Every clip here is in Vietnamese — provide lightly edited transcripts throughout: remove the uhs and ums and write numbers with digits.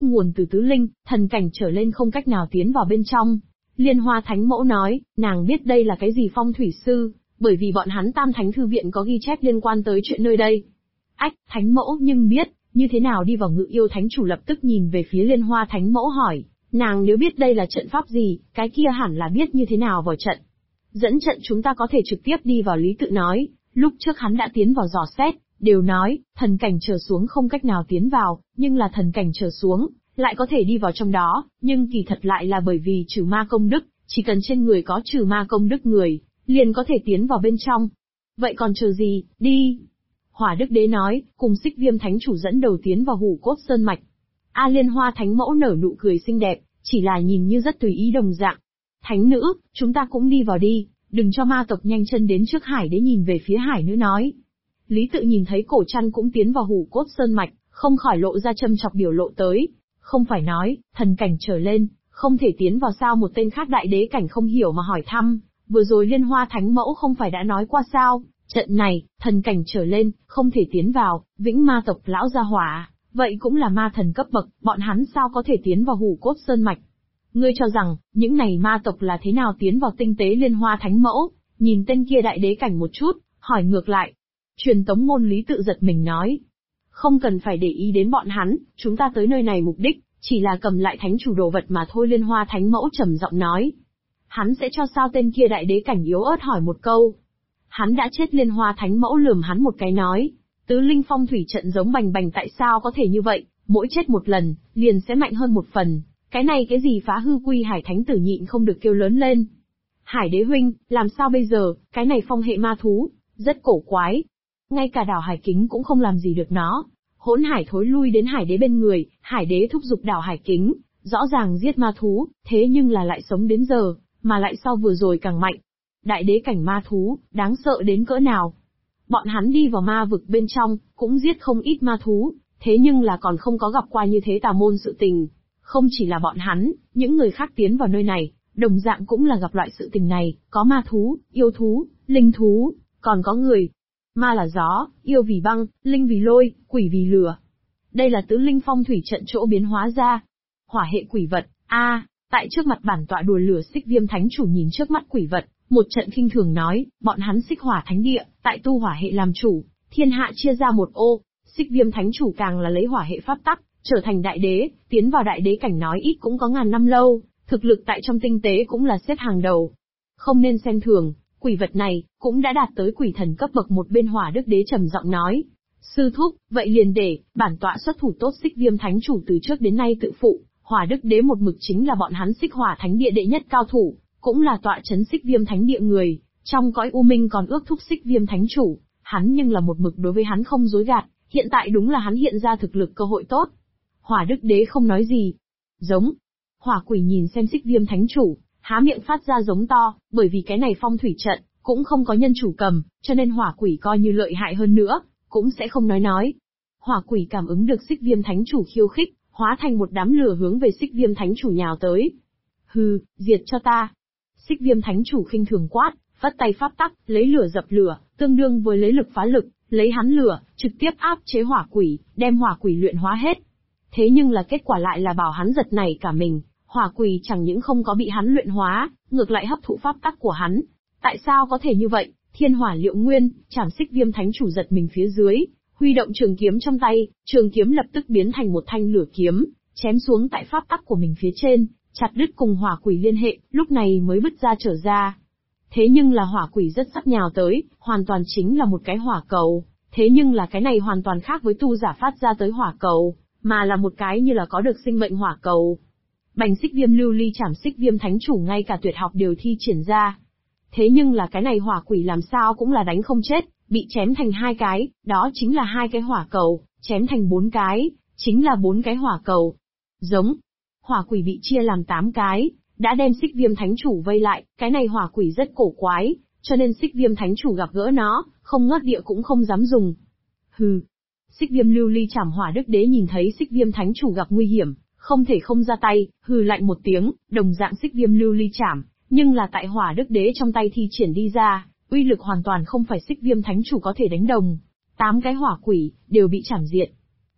nguồn từ tứ linh, thần cảnh trở lên không cách nào tiến vào bên trong. Liên Hoa Thánh Mẫu nói, nàng biết đây là cái gì phong thủy sư, bởi vì bọn hắn Tam Thánh Thư Viện có ghi chép liên quan tới chuyện nơi đây. Ách, Thánh Mẫu nhưng biết, như thế nào đi vào Ngự Yêu Thánh Chủ lập tức nhìn về phía Liên Hoa Thánh Mẫu hỏi, nàng nếu biết đây là trận pháp gì, cái kia hẳn là biết như thế nào vào trận. Dẫn trận chúng ta có thể trực tiếp đi vào. Lý Tự nói, lúc trước hắn đã tiến vào dò xét, đều nói, thần cảnh trở xuống không cách nào tiến vào, nhưng là thần cảnh trở xuống, lại có thể đi vào trong đó, nhưng kỳ thật lại là bởi vì trừ ma công đức, chỉ cần trên người có trừ ma công đức người, liền có thể tiến vào bên trong. Vậy còn chờ gì, đi! Hỏa Đức Đế nói, cùng Xích Viêm Thánh Chủ dẫn đầu tiến vào Hủ Cốt Sơn Mạch. Liên Hoa Thánh Mẫu nở nụ cười xinh đẹp, chỉ là nhìn như rất tùy ý đồng dạng. Thánh nữ, chúng ta cũng đi vào đi, đừng cho ma tộc nhanh chân đến trước. Hải Đế nhìn về phía Hải Nữ nói. Lý Tự nhìn thấy Cổ Trăn cũng tiến vào Hủ Cốt Sơn Mạch, không khỏi lộ ra châm chọc biểu lộ tới. Không phải nói, thần cảnh trở lên, không thể tiến vào sao? Một tên khác đại đế cảnh không hiểu mà hỏi thăm, vừa rồi Liên Hoa Thánh Mẫu không phải đã nói qua sao? Trận này, thần cảnh trở lên, không thể tiến vào, vĩnh ma tộc lão gia hỏa, vậy cũng là ma thần cấp bậc, bọn hắn sao có thể tiến vào Hủ Cốt Sơn Mạch? Ngươi cho rằng, những này ma tộc là thế nào tiến vào tinh tế Liên Hoa Thánh Mẫu? Nhìn tên kia đại đế cảnh một chút, hỏi ngược lại. Truyền tống môn Lý Tự giật mình nói. Không cần phải để ý đến bọn hắn, chúng ta tới nơi này mục đích, chỉ là cầm lại thánh chủ đồ vật mà thôi. Liên Hoa Thánh Mẫu trầm giọng nói. Hắn sẽ cho sao? Tên kia đại đế cảnh yếu ớt hỏi một câu. Hắn đã chết. Liên Hoa Thánh Mẫu lườm hắn một cái nói. Tứ linh phong thủy trận giống bành bành, tại sao có thể như vậy, mỗi chết một lần, liền sẽ mạnh hơn một phần. Cái này cái gì phá hư quy Hải Thánh Tử nhịn không được kêu lớn lên. Hải Đế huynh, làm sao bây giờ, cái này phong hệ ma thú, rất cổ quái. Ngay cả đảo Hải Kính cũng không làm gì được nó. Hỗn Hải thối lui đến Hải Đế bên người, Hải Đế thúc giục đảo Hải Kính, rõ ràng giết ma thú, thế nhưng là lại sống đến giờ, mà lại sau vừa rồi càng mạnh. Đại đế cảnh ma thú, đáng sợ đến cỡ nào. Bọn hắn đi vào ma vực bên trong, cũng giết không ít ma thú, thế nhưng là còn không có gặp qua như thế tà môn sự tình. Không chỉ là bọn hắn, những người khác tiến vào nơi này, đồng dạng cũng là gặp loại sự tình này, có ma thú, yêu thú, linh thú, còn có người. Ma là gió, yêu vì băng, linh vì lôi, quỷ vì lửa. Đây là tứ linh phong thủy trận chỗ biến hóa ra. Hỏa hệ quỷ vật, tại trước mặt bản tọa đùa lửa Xích Viêm Thánh Chủ nhìn trước mắt quỷ vật, một trận khinh thường nói, bọn hắn Xích Hỏa Thánh Địa, tại tu hỏa hệ làm chủ, thiên hạ chia ra một ô, Xích Viêm Thánh Chủ càng là lấy hỏa hệ pháp tắc, trở thành đại đế, tiến vào đại đế cảnh nói ít cũng có ngàn năm lâu, thực lực tại trong tinh tế cũng là xếp hàng đầu. Không nên xem thường, quỷ vật này, cũng đã đạt tới quỷ thần cấp bậc. Một bên Hỏa Đức Đế trầm giọng nói. Sư thúc, vậy liền để, bản tọa xuất thủ tốt. Xích Viêm Thánh Chủ từ trước đến nay tự phụ, Hỏa Đức Đế một mực chính là bọn hắn Xích Hỏa Thánh Địa đệ nhất cao thủ, cũng là tọa trấn Xích Viêm Thánh Địa người, trong cõi u minh còn ước thúc Xích Viêm Thánh Chủ, hắn nhưng là một mực đối với hắn không dối gạt, hiện tại đúng là hắn hiện ra thực lực cơ hội tốt. Hỏa Đức Đế không nói gì. Giống. Hỏa Quỷ nhìn xem Xích Viêm Thánh Chủ, há miệng phát ra giống to, bởi vì cái này phong thủy trận, cũng không có nhân chủ cầm, cho nên Hỏa Quỷ coi như lợi hại hơn nữa, cũng sẽ không nói. Hỏa Quỷ cảm ứng được Xích Viêm Thánh Chủ khiêu khích, hóa thành một đám lửa hướng về Xích Viêm Thánh Chủ nhào tới. Hừ, diệt cho ta. Xích Viêm Thánh Chủ khinh thường quát, phất tay pháp tắc, lấy lửa dập lửa, tương đương với lấy lực phá lực, lấy hắn lửa, trực tiếp áp chế Hỏa Quỷ, đem Hỏa Quỷ luyện hóa hết. Thế nhưng là kết quả lại là bảo hắn giật nảy cả mình, Hỏa Quỷ chẳng những không có bị hắn luyện hóa, ngược lại hấp thụ pháp tắc của hắn. Tại sao có thể như vậy? Thiên Hỏa Liệu Nguyên, chảm Xích Viêm Thánh Chủ giật mình phía dưới, huy động trường kiếm trong tay, trường kiếm lập tức biến thành một thanh lửa kiếm, chém xuống tại pháp tắc của mình phía trên, chặt đứt cùng Hỏa Quỷ liên hệ, lúc này mới bứt ra trở ra. Thế nhưng là Hỏa Quỷ rất sắp nhào tới, hoàn toàn chính là một cái hỏa cầu, thế nhưng là cái này hoàn toàn khác với tu giả phát ra tới hỏa cầu, mà là một cái như là có được sinh mệnh hỏa cầu. Bành Xích Viêm lưu ly chảm Xích Viêm Thánh Chủ ngay cả tuyệt học đều thi triển ra. Thế nhưng là cái này Hỏa Quỷ làm sao cũng là đánh không chết, bị chém thành hai cái, đó chính là hai cái hỏa cầu, chém thành 4 cái, chính là 4 cái hỏa cầu. Giống. Hỏa Quỷ bị chia làm 8 cái, đã đem Xích Viêm Thánh Chủ vây lại, cái này Hỏa Quỷ rất cổ quái, cho nên Xích Viêm Thánh Chủ gặp gỡ nó, không ngớt địa cũng không dám dùng. Hừ. Xích Viêm lưu ly chảm Hỏa Đức Đế nhìn thấy Xích Viêm Thánh Chủ gặp nguy hiểm, không thể không ra tay, hừ lạnh một tiếng, đồng dạng Xích Viêm lưu ly chảm, nhưng là tại Hỏa Đức Đế trong tay thi triển đi ra, uy lực hoàn toàn không phải Xích Viêm Thánh Chủ có thể đánh đồng. 8 cái Hỏa Quỷ đều bị chảm diệt.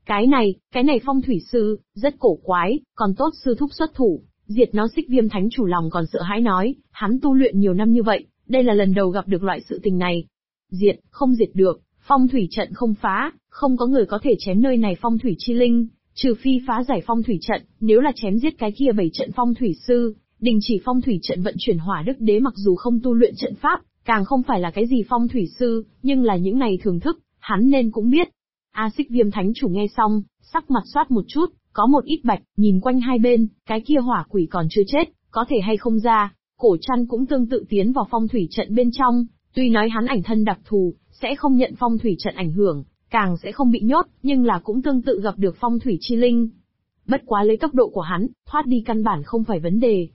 Cái này phong thủy sư, rất cổ quái, còn tốt sư thúc xuất thủ, diệt nó. Xích Viêm Thánh chủ lòng còn sợ hãi nói, hắn tu luyện nhiều năm như vậy, đây là lần đầu gặp được loại sự tình này. Diệt, không diệt được, phong thủy trận không phá, không có người có thể chém nơi này phong thủy chi linh, trừ phi phá giải phong thủy trận, nếu là chém giết cái kia 7 trận phong thủy sư, đình chỉ phong thủy trận vận chuyển Hỏa Đức Đế mặc dù không tu luyện trận pháp, càng không phải là cái gì phong thủy sư, nhưng là những này thưởng thức, hắn nên cũng biết. Xích Viêm Thánh chủ nghe xong, sắc mặt xoát một chút, có một ít bạch, nhìn quanh hai bên, cái kia hỏa quỷ còn chưa chết, có thể hay không ra. Cổ Trăn cũng tương tự tiến vào phong thủy trận bên trong, tuy nói hắn ảnh thân đặc thù, sẽ không nhận phong thủy trận ảnh hưởng, càng sẽ không bị nhốt, nhưng là cũng tương tự gặp được phong thủy chi linh. Bất quá lấy tốc độ của hắn, thoát đi căn bản không phải vấn đề.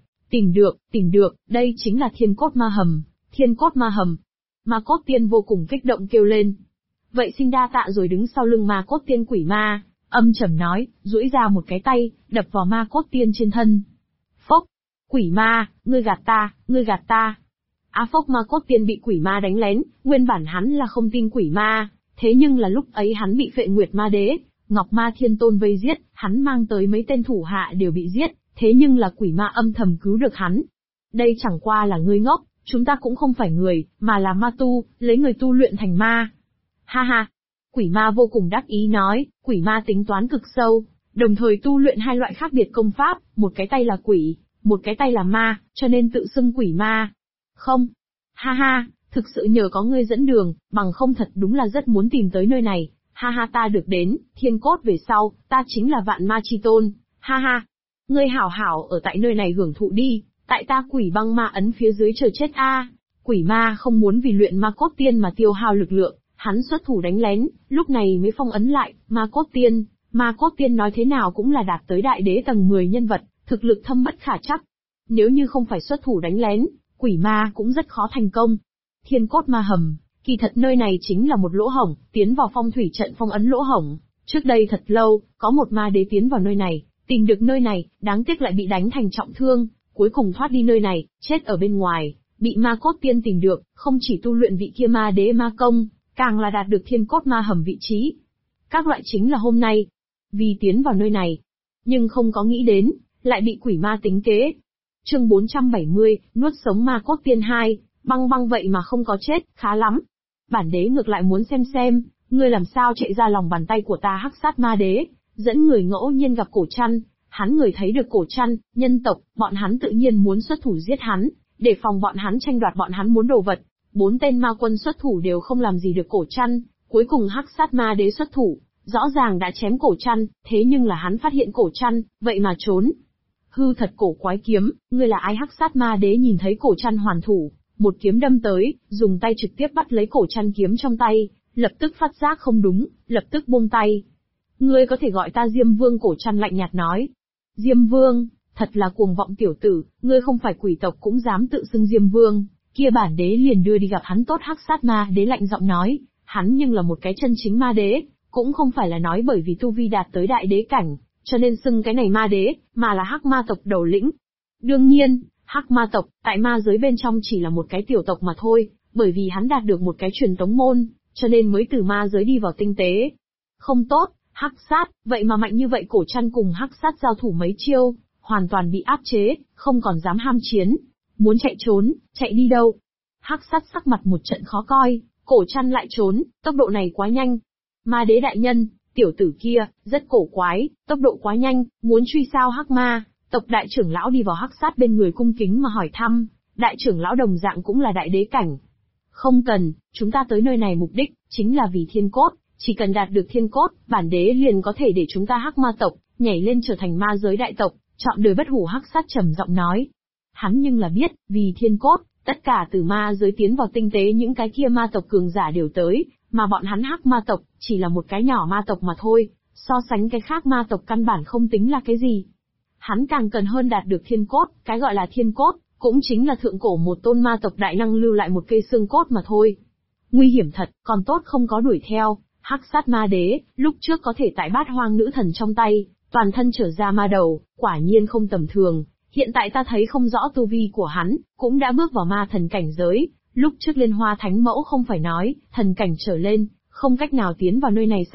Tìm được, đây chính là Thiên Cốt Ma Hầm, Thiên Cốt Ma Hầm. Ma Cốt Tiên vô cùng kích động kêu lên. Vậy xin đa tạ rồi. Đứng sau lưng Ma Cốt Tiên quỷ ma, âm trầm nói, duỗi ra một cái tay, đập vào Ma Cốt Tiên trên thân. Phốc, quỷ ma, ngươi gạt ta. Phốc, Ma Cốt Tiên bị quỷ ma đánh lén, nguyên bản hắn là không tin quỷ ma, thế nhưng là lúc ấy hắn bị Phệ Nguyệt Ma Đế, Ngọc Ma Thiên Tôn vây giết, hắn mang tới mấy tên thủ hạ đều bị giết, thế nhưng là quỷ ma âm thầm cứu được hắn. Đây chẳng qua là ngươi ngốc, chúng ta cũng không phải người, mà là ma tu, lấy người tu luyện thành ma. Ha ha. Quỷ ma vô cùng đắc ý nói, quỷ ma tính toán cực sâu, đồng thời tu luyện hai loại khác biệt công pháp, một cái tay là quỷ, một cái tay là ma, cho nên tự xưng quỷ ma. Không. Ha ha, thực sự nhờ có ngươi dẫn đường, bằng không thật đúng là rất muốn tìm tới nơi này. Ha ha, ta được đến Thiên Cốt về sau, ta chính là Vạn Ma Chi Tôn. Ha ha. Ngươi hảo hảo ở tại nơi này hưởng thụ đi, tại ta Quỷ Băng Ma ấn phía dưới chờ chết a. Quỷ ma không muốn vì luyện Ma Cốt Tiên mà tiêu hao lực lượng, hắn xuất thủ đánh lén, lúc này mới phong ấn lại Ma Cốt Tiên. Ma Cốt Tiên nói thế nào cũng là đạt tới đại đế tầng 10 nhân vật, thực lực thâm bất khả trắc. Nếu như không phải xuất thủ đánh lén, quỷ ma cũng rất khó thành công. Thiên Cốt Ma Hầm, kỳ thật nơi này chính là một lỗ hổng, tiến vào phong thủy trận phong ấn lỗ hổng. Trước đây thật lâu, có một ma đế tiến vào nơi này, tìm được nơi này, đáng tiếc lại bị đánh thành trọng thương, cuối cùng thoát đi nơi này, chết ở bên ngoài, bị Ma Cốt Tiên tìm được, không chỉ tu luyện vị kia ma đế ma công, càng là đạt được Thiên Cốt Ma Hầm vị trí. Các loại chính là hôm nay, vì tiến vào nơi này, nhưng không có nghĩ đến, lại bị quỷ ma tính kế. Chương 470, nuốt sống Ma Cốt Tiên 2, băng vậy mà không có chết, khá lắm. Bản đế ngược lại muốn xem, ngươi làm sao chạy ra lòng bàn tay của ta. Hắc Sát Ma Đế dẫn người ngẫu nhiên gặp Cổ Trăn, hắn người thấy được Cổ Trăn, nhân tộc, bọn hắn tự nhiên muốn xuất thủ giết hắn, để phòng bọn hắn tranh đoạt bọn hắn muốn đồ vật. 4 tên ma quân xuất thủ đều không làm gì được Cổ Trăn, cuối cùng Hắc Sát Ma Đế xuất thủ, rõ ràng đã chém Cổ Trăn, thế nhưng là hắn phát hiện Cổ Trăn, vậy mà trốn. Hư thật cổ quái kiếm, ngươi là ai? Hắc Sát Ma Đế nhìn thấy Cổ Trăn hoàn thủ, một kiếm đâm tới, dùng tay trực tiếp bắt lấy Cổ Trăn kiếm trong tay, lập tức phát giác không đúng, lập tức buông tay. Ngươi có thể gọi ta Diêm Vương. Cổ Trăn lạnh nhạt nói. Diêm Vương, thật là cuồng vọng tiểu tử, ngươi không phải quỷ tộc cũng dám tự xưng Diêm Vương, kia bản đế liền đưa đi gặp hắn tốt. Hắc Sát Ma Đế lạnh giọng nói, hắn nhưng là một cái chân chính ma đế, cũng không phải là nói bởi vì tu vi đạt tới đại đế cảnh, cho nên xưng cái này ma đế, mà là Hắc Ma tộc đầu lĩnh. Đương nhiên, Hắc Ma tộc, tại ma giới bên trong chỉ là một cái tiểu tộc mà thôi, bởi vì hắn đạt được một cái truyền tống môn, cho nên mới từ ma giới đi vào tinh tế. Không tốt, Hắc Sát, vậy mà mạnh như vậy. Cổ Trăn cùng Hắc Sát giao thủ mấy chiêu, hoàn toàn bị áp chế, không còn dám ham chiến. Muốn chạy trốn, chạy đi đâu? Hắc Sát sắc mặt một trận khó coi, Cổ Trăn lại trốn, tốc độ này quá nhanh. Ma đế đại nhân, tiểu tử kia, rất cổ quái, tốc độ quá nhanh, muốn truy sao? Hắc Ma tộc đại trưởng lão đi vào Hắc Sát bên người cung kính mà hỏi thăm, đại trưởng lão đồng dạng cũng là đại đế cảnh. Không cần, chúng ta tới nơi này mục đích, chính là vì Thiên Cốt, chỉ cần đạt được Thiên Cốt, bản đế liền có thể để chúng ta Hắc Ma tộc, nhảy lên trở thành ma giới đại tộc, chọn đời bất hủ. Hắc Sát trầm giọng nói. Hắn nhưng là biết, vì Thiên Cốt, tất cả từ ma giới tiến vào tinh tế những cái kia ma tộc cường giả đều tới, mà bọn hắn Hắc Ma tộc, chỉ là một cái nhỏ ma tộc mà thôi, so sánh cái khác ma tộc căn bản không tính là cái gì. Hắn càng cần hơn đạt được Thiên Cốt, cái gọi là Thiên Cốt, cũng chính là thượng cổ một tôn ma tộc đại năng lưu lại một cây xương cốt mà thôi. Nguy hiểm thật, còn tốt không có đuổi theo. Hắc Sát Ma Đế, lúc trước có thể tại Bát Hoang nữ thần trong tay, toàn thân trở ra ma đầu, quả nhiên không tầm thường. Hiện tại ta thấy không rõ tu vi của hắn, cũng đã bước vào ma thần cảnh giới. Lúc trước Liên Hoa Thánh Mẫu không phải nói, thần cảnh trở lên, không cách nào tiến vào nơi này sao?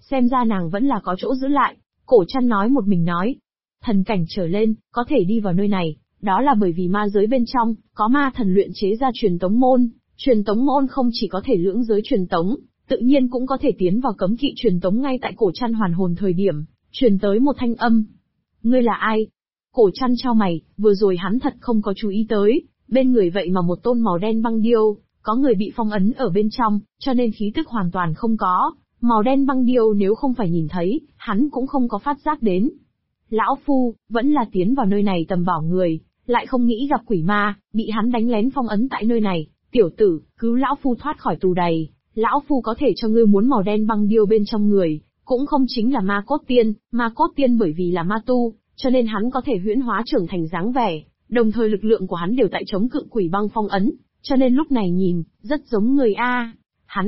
xem ra nàng vẫn là có chỗ giữ lại. Cổ Trăn nói một mình nói, thần cảnh trở lên, có thể đi vào nơi này, đó là bởi vì ma giới bên trong, có ma thần luyện chế ra truyền tống môn. Truyền tống môn không chỉ có thể lưỡng giới truyền tống, tự nhiên cũng có thể tiến vào cấm kỵ truyền tống. Ngay tại Cổ Trăn hoàn hồn thời điểm, truyền tới một thanh âm. Ngươi là ai? Cổ Trăn chau mày, vừa rồi hắn thật không có chú ý tới, bên người vậy mà một tôn màu đen băng điêu, có người bị phong ấn ở bên trong, cho nên khí tức hoàn toàn không có. Màu đen băng điêu nếu không phải nhìn thấy, hắn cũng không có phát giác đến. Lão Phu, vẫn là tiến vào nơi này tầm bảo người, lại không nghĩ gặp quỷ ma, bị hắn đánh lén phong ấn tại nơi này. Tiểu tử, cứu Lão Phu thoát khỏi tù đầy, Lão Phu có thể cho ngươi muốn màu đen băng điêu bên trong người, cũng không chính là ma cốt tiên bởi vì là ma tu, cho nên hắn có thể huyễn hóa trưởng thành dáng vẻ, đồng thời lực lượng của hắn đều tại chống cự quỷ băng phong ấn, cho nên lúc này nhìn, rất giống người A. Hắn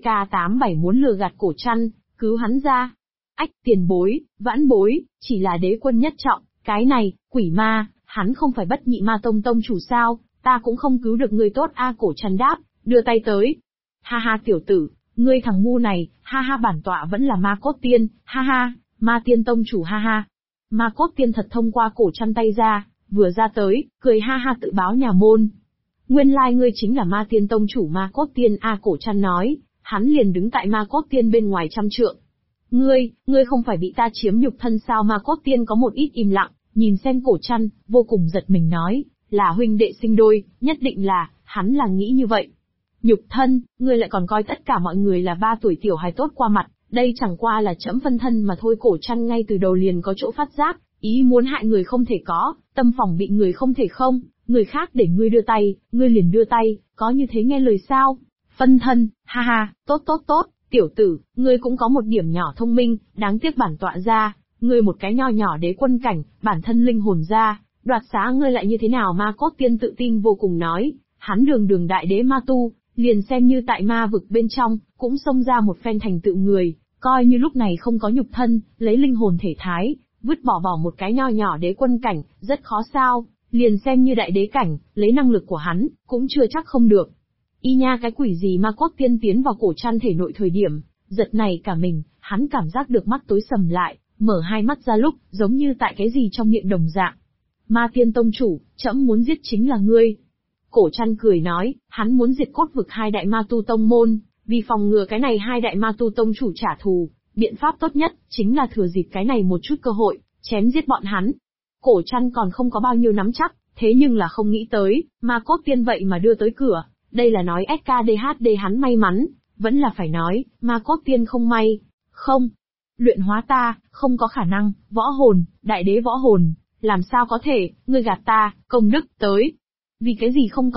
STK87 muốn lừa gạt Cổ Trăn, cứu hắn ra. Ách, tiền bối, vãn bối, chỉ là đế quân nhất trọng, cái này, quỷ ma, hắn không phải bất nhị ma tông tông chủ sao, ta cũng không cứu được người tốt A. Cổ Trăn đáp, đưa tay tới. Ha ha tiểu tử, ngươi thằng ngu này, ha ha bản tọa vẫn là ma cốt tiên, ha ha, ma tiên tông chủ ha ha. Ma cốt tiên thật thông qua Cổ Trăn tay ra, vừa ra tới, cười ha ha tự báo nhà môn. Nguyên lai ngươi chính là ma tiên tông chủ ma cốt tiên A. Cổ Trăn nói, hắn liền đứng tại ma cốt tiên bên ngoài 100 trượng. Ngươi không phải bị ta chiếm nhục thân sao? Ma cốt tiên có một ít im lặng, nhìn xem Cổ Trăn, vô cùng giật mình nói, là huynh đệ sinh đôi, nhất định là, hắn là nghĩ như vậy. Nhục thân, ngươi lại còn coi tất cả mọi người là 3 tuổi tiểu hài tốt qua mặt, đây chẳng qua là trẫm phân thân mà thôi. Cổ Trăn ngay từ đầu liền có chỗ phát giác, ý muốn hại người không thể có, tâm phòng bị người không thể không, người khác để ngươi đưa tay, ngươi liền đưa tay, có như thế nghe lời sao? Phân thân, ha ha, tốt, tiểu tử, ngươi cũng có một điểm nhỏ thông minh, đáng tiếc bản tọa ra, ngươi một cái nho nhỏ đế quân cảnh, bản thân linh hồn ra, đoạt xá ngươi lại như thế nào? Ma cốt tiên tự tin vô cùng nói, hắn đường đại đế ma tu, liền xem như tại ma vực bên trong, cũng xông ra một phen thành tựu người, coi như lúc này không có nhục thân, lấy linh hồn thể thái, vứt bỏ một cái nho nhỏ đế quân cảnh, rất khó sao, liền xem như đại đế cảnh, lấy năng lực của hắn, cũng chưa chắc không được. Y nha cái quỷ gì? Ma cốt tiên tiến vào Cổ Trăn thể nội thời điểm, giật này cả mình, hắn cảm giác được mắt tối sầm lại, mở hai mắt ra lúc, giống như tại cái gì trong miệng đồng dạng. Ma tiên tông chủ, trẫm muốn giết chính là ngươi. Cổ Trăn cười nói, hắn muốn diệt cốt vực 2 đại ma tu tông môn, vì phòng ngừa cái này 2 đại ma tu tông chủ trả thù, biện pháp tốt nhất, chính là thừa dịp cái này một chút cơ hội, chém giết bọn hắn. Cổ Trăn còn không có bao nhiêu nắm chắc, thế nhưng là không nghĩ tới, ma cốt tiên vậy mà đưa tới cửa, đây là nói SKDHD hắn may mắn, vẫn là phải nói, ma cốt tiên không may, không. Luyện hóa ta, không có khả năng, võ hồn, đại đế võ hồn, làm sao có thể, ngươi gạt ta, công đức, tới. Vì cái gì không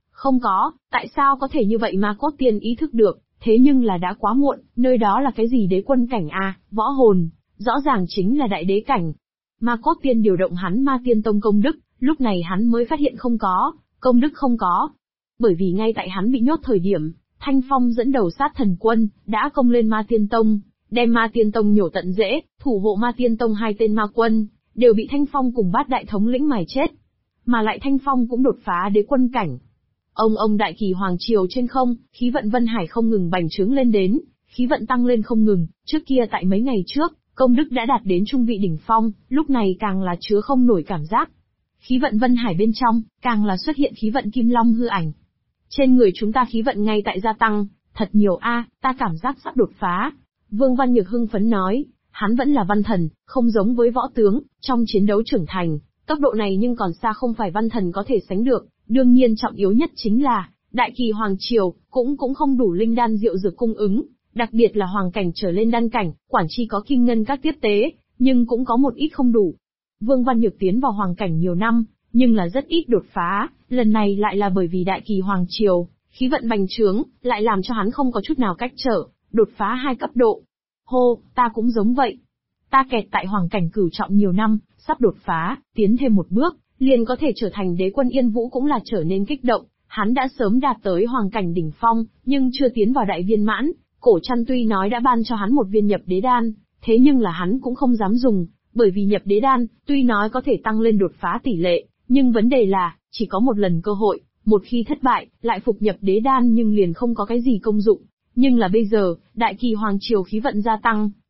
có, tại sao có thể như vậy? Ma cốt tiên ý thức được, thế nhưng là đã quá muộn, nơi đó là cái gì đế quân cảnh à, võ hồn, rõ ràng chính là đại đế cảnh. Ma cốt tiên điều động hắn ma tiên tông công đức, lúc này hắn mới phát hiện không có, công đức không có. Bởi vì ngay tại hắn bị nhốt thời điểm, Thanh Phong dẫn đầu sát thần quân, đã công lên ma tiên tông, đem ma tiên tông nhổ tận rễ, thủ hộ ma tiên tông 2 tên ma quân, đều bị Thanh Phong cùng Bát đại thống lĩnh mài chết. Mà lại Thanh Phong cũng đột phá đế quân cảnh. Ông đại kỳ hoàng triều trên không, khí vận Vân Hải không ngừng bành trướng lên đến, khí vận tăng lên không ngừng, trước kia tại mấy ngày trước, công đức đã đạt đến trung vị đỉnh phong, lúc này càng là chứa không nổi cảm giác. Khí vận Vân Hải bên trong, càng là xuất hiện khí vận Kim Long hư ảnh. Trên người chúng ta khí vận ngay tại gia tăng, thật nhiều a, ta cảm giác sắp đột phá. Vương Văn Nhược hưng phấn nói, hắn vẫn là văn thần, không giống với võ tướng, trong chiến đấu trưởng thành, tốc độ này nhưng còn xa không phải văn thần có thể sánh được. Đương nhiên trọng yếu nhất chính là, đại kỳ hoàng triều, cũng không đủ linh đan diệu dược cung ứng, đặc biệt là hoàng cảnh trở lên đan cảnh, quản chi có kim ngân các tiếp tế, nhưng cũng có một ít không đủ. Vương Văn Nhược tiến vào hoàng cảnh nhiều năm, nhưng là rất ít đột phá, lần này lại là bởi vì đại kỳ hoàng triều, khí vận bành trướng, lại làm cho hắn không có chút nào cách trở, đột phá 2 cấp độ. Hô, ta cũng giống vậy. Ta kẹt tại hoàng cảnh cửu trọng nhiều năm, sắp đột phá, tiến thêm một bước, liền có thể trở thành đế quân. Yên Vũ cũng là trở nên kích động, hắn đã sớm đạt tới hoàng cảnh đỉnh phong, nhưng chưa tiến vào đại viên mãn. Cổ Trăn tuy nói đã ban cho hắn một viên nhập đế đan, thế nhưng là hắn cũng không dám dùng, bởi vì nhập đế đan, tuy nói có thể tăng lên đột phá tỷ lệ, nhưng vấn đề là, chỉ có một lần cơ hội, một khi thất bại, lại phục nhập đế đan nhưng liền không có cái gì công dụng. Nhưng là bây giờ, đại kỳ hoàng triều khí vận gia tăng,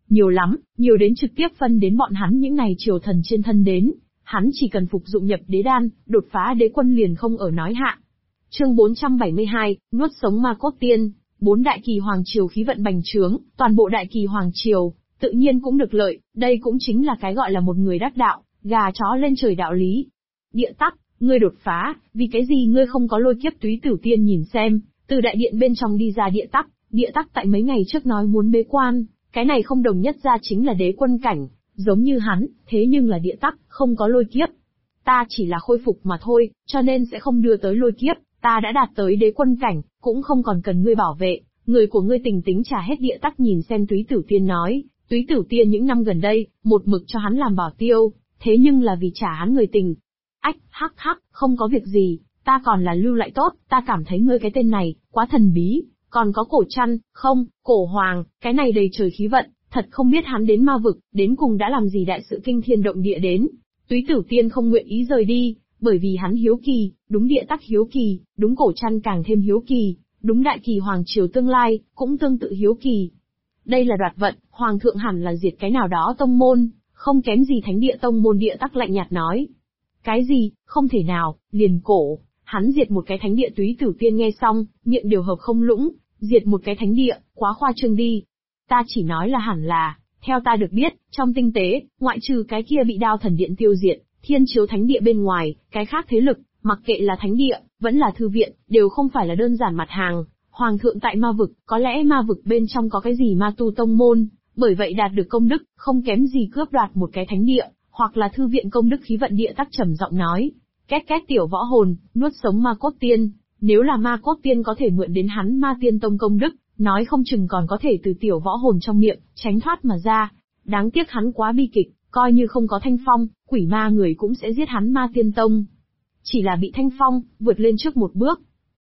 Nhiều lắm, nhiều đến trực tiếp phân đến bọn hắn những này triều thần trên thân đến. Hắn chỉ cần phục dụng nhập đế đan, đột phá đế quân liền không ở nói hạ. Chương 472, nuốt sống ma cốt tiên. 4 đại kỳ hoàng triều khí vận bành trướng, toàn bộ đại kỳ hoàng triều, tự nhiên cũng được lợi, đây cũng chính là cái gọi là một người đắc đạo, gà chó lên trời đạo lý. Địa tắc, ngươi đột phá, vì cái gì ngươi không có lôi kiếp túy tử tiên nhìn xem, từ đại điện bên trong đi ra địa tắc tại mấy ngày trước nói muốn bế quan, cái này không đồng nhất ra chính là đế quân cảnh, giống như hắn, thế nhưng là địa tắc, không có lôi kiếp. Ta chỉ là khôi phục mà thôi, cho nên sẽ không đưa tới lôi kiếp, ta đã đạt tới đế quân cảnh, cũng không còn cần ngươi bảo vệ, người của ngươi tình tính trả hết. Địa tắc nhìn xem túy tử tiên nói, túy tử tiên những năm gần đây, một mực cho hắn làm bảo tiêu, thế nhưng là vì trả hắn người tình. Ách, hắc hắc, không có việc gì, ta còn là lưu lại tốt, ta cảm thấy ngươi cái tên này, quá thần bí, còn có cổ chăn, không, cổ hoàng, cái này đầy trời khí vận, thật không biết hắn đến ma vực, đến cùng đã làm gì đại sự kinh thiên động địa đến. Túy tử tiên không nguyện ý rời đi, bởi vì hắn hiếu kỳ, đúng địa tắc hiếu kỳ, đúng cổ chăn càng thêm hiếu kỳ, đúng đại kỳ hoàng triều tương lai, cũng tương tự hiếu kỳ. Đây là đoạt vận, hoàng thượng hẳn là diệt cái nào đó tông môn, không kém gì thánh địa tông môn. Địa tắc lạnh nhạt nói. Cái gì, không thể nào, liền cổ, hắn diệt một cái thánh địa. Túy tử tiên nghe xong, miệng điều hợp không lũng, diệt một cái thánh địa, quá khoa trương đi. Ta chỉ nói là hẳn là, theo ta được biết, trong tinh tế, ngoại trừ cái kia bị đao thần điện tiêu diệt, thiên chiếu thánh địa bên ngoài, cái khác thế lực, mặc kệ là thánh địa, vẫn là thư viện, đều không phải là đơn giản mặt hàng. Hoàng thượng tại ma vực, có lẽ ma vực bên trong có cái gì ma tu tông môn, bởi vậy đạt được công đức, không kém gì cướp đoạt một cái thánh địa, hoặc là thư viện công đức khí vận. Địa tắc trầm giọng nói, két két tiểu võ hồn, nuốt sống ma cốt tiên, nếu là ma cốt tiên có thể mượn đến hắn ma tiên tông công đức, nói không chừng còn có thể từ tiểu võ hồn trong miệng, tránh thoát mà ra. Đáng tiếc hắn quá bi kịch, coi như không có thanh phong, quỷ ma người cũng sẽ giết hắn ma tiên tông. Chỉ là bị thanh phong, vượt lên trước một bước.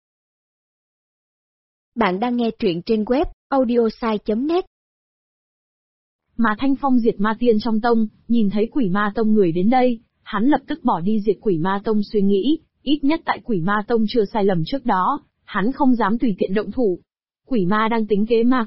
Bạn đang nghe truyện trên web, audiosai.net. Mà thanh phong diệt ma tiên trong tông, nhìn thấy quỷ ma tông người đến đây, hắn lập tức bỏ đi diệt quỷ ma tông suy nghĩ, ít nhất tại quỷ ma tông chưa sai lầm trước đó, hắn không dám tùy tiện động thủ. Quỷ ma đang tính kế ma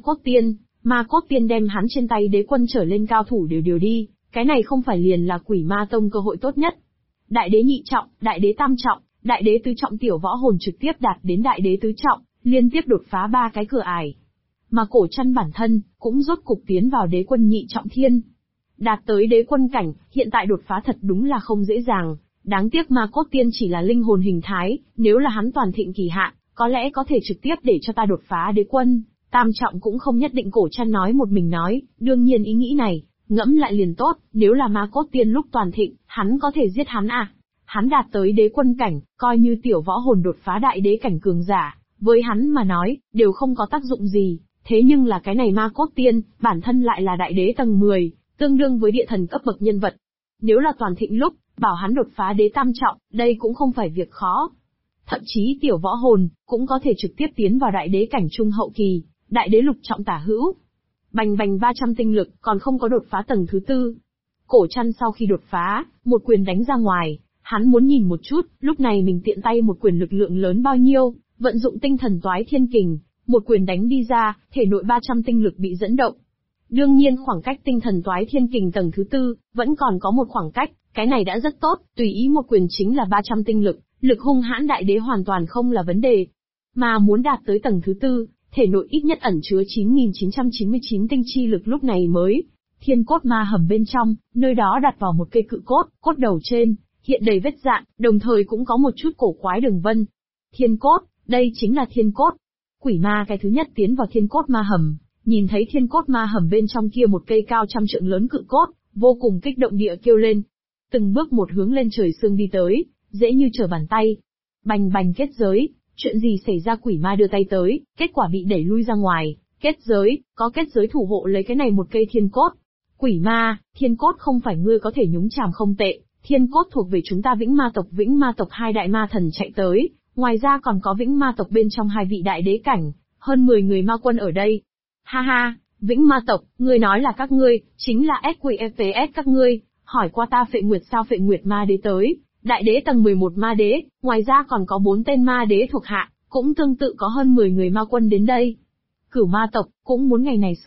cốt tiên đem hắn trên tay đế quân trở lên cao thủ đều điều đi, cái này không phải liền là quỷ ma tông cơ hội tốt nhất. Đại đế nhị trọng, đại đế tam trọng, đại đế tứ trọng tiểu võ hồn trực tiếp đạt đến đại đế tứ trọng, liên tiếp đột phá 3 cái cửa ải. Mà cổ chăn bản thân, cũng rốt cục tiến vào đế quân nhị trọng thiên. Đạt tới đế quân cảnh, hiện tại đột phá thật đúng là không dễ dàng, đáng tiếc ma cốt tiên chỉ là linh hồn hình thái, nếu là hắn toàn thịnh kỳ hạn, có lẽ có thể trực tiếp để cho ta đột phá đế quân, tam trọng cũng không nhất định. Cổ chăn nói một mình nói, đương nhiên ý nghĩ này, ngẫm lại liền tốt, nếu là ma cốt tiên lúc toàn thịnh, hắn có thể giết hắn à? Hắn đạt tới đế quân cảnh, coi như tiểu võ hồn đột phá đại đế cảnh cường giả, với hắn mà nói, đều không có tác dụng gì, thế nhưng là cái này ma cốt tiên, bản thân lại là đại đế tầng 10, tương đương với địa thần cấp bậc nhân vật. Nếu là toàn thịnh lúc, bảo hắn đột phá đế tam trọng, đây cũng không phải việc khó. Thậm chí tiểu võ hồn, cũng có thể trực tiếp tiến vào đại đế cảnh trung hậu kỳ, đại đế lục trọng tả hữu. Bành bành 300 tinh lực, còn không có đột phá tầng thứ 4. Cổ chăn sau khi đột phá, một quyền đánh ra ngoài, hắn muốn nhìn một chút, lúc này mình tiện tay một quyền lực lượng lớn bao nhiêu, vận dụng tinh thần toái thiên kình, một quyền đánh đi ra, thể nội 300 tinh lực bị dẫn động. Đương nhiên khoảng cách tinh thần toái thiên kình tầng thứ 4, vẫn còn có một khoảng cách, cái này đã rất tốt, tùy ý một quyền chính là 300 tinh lực, lực hung hãn đại đế hoàn toàn không là vấn đề. Mà muốn đạt tới tầng thứ 4, thể nội ít nhất ẩn chứa 9.999 tinh chi lực. Lúc này mới, thiên cốt ma hầm bên trong, nơi đó đặt vào một cây cự cốt, cốt đầu trên, hiện đầy vết dạn, đồng thời cũng có một chút cổ quái đường vân. Thiên cốt, đây chính là thiên cốt. Quỷ ma cái thứ nhất tiến vào thiên cốt ma hầm, nhìn thấy thiên cốt ma hầm bên trong kia một cây cao trăm trượng lớn cự cốt, vô cùng kích động địa kêu lên. Từng bước một hướng lên trời xương đi tới, dễ như trở bàn tay. Bành bành kết giới, chuyện gì xảy ra? Quỷ ma đưa tay tới, kết quả bị đẩy lui ra ngoài. Kết giới, có kết giới thủ hộ lấy cái này một cây thiên cốt. Quỷ ma, thiên cốt không phải ngươi có thể nhúng chàm không tệ, thiên cốt thuộc về chúng ta Vĩnh Ma tộc 2 đại ma thần chạy tới, ngoài ra còn có Vĩnh Ma tộc bên trong 2 vị đại đế cảnh, hơn 10 người ma quân ở đây. Ha ha, Vĩnh Ma tộc, ngươi nói là các ngươi, chính là SQFPS các ngươi, hỏi qua ta Phệ Nguyệt sao? Phệ Nguyệt ma đế tới, đại đế tầng 11 ma đế, ngoài ra còn có 4 tên ma đế thuộc hạ, cũng tương tự có hơn 10 người ma quân đến đây. Cửu Ma tộc, cũng muốn ngày này xương,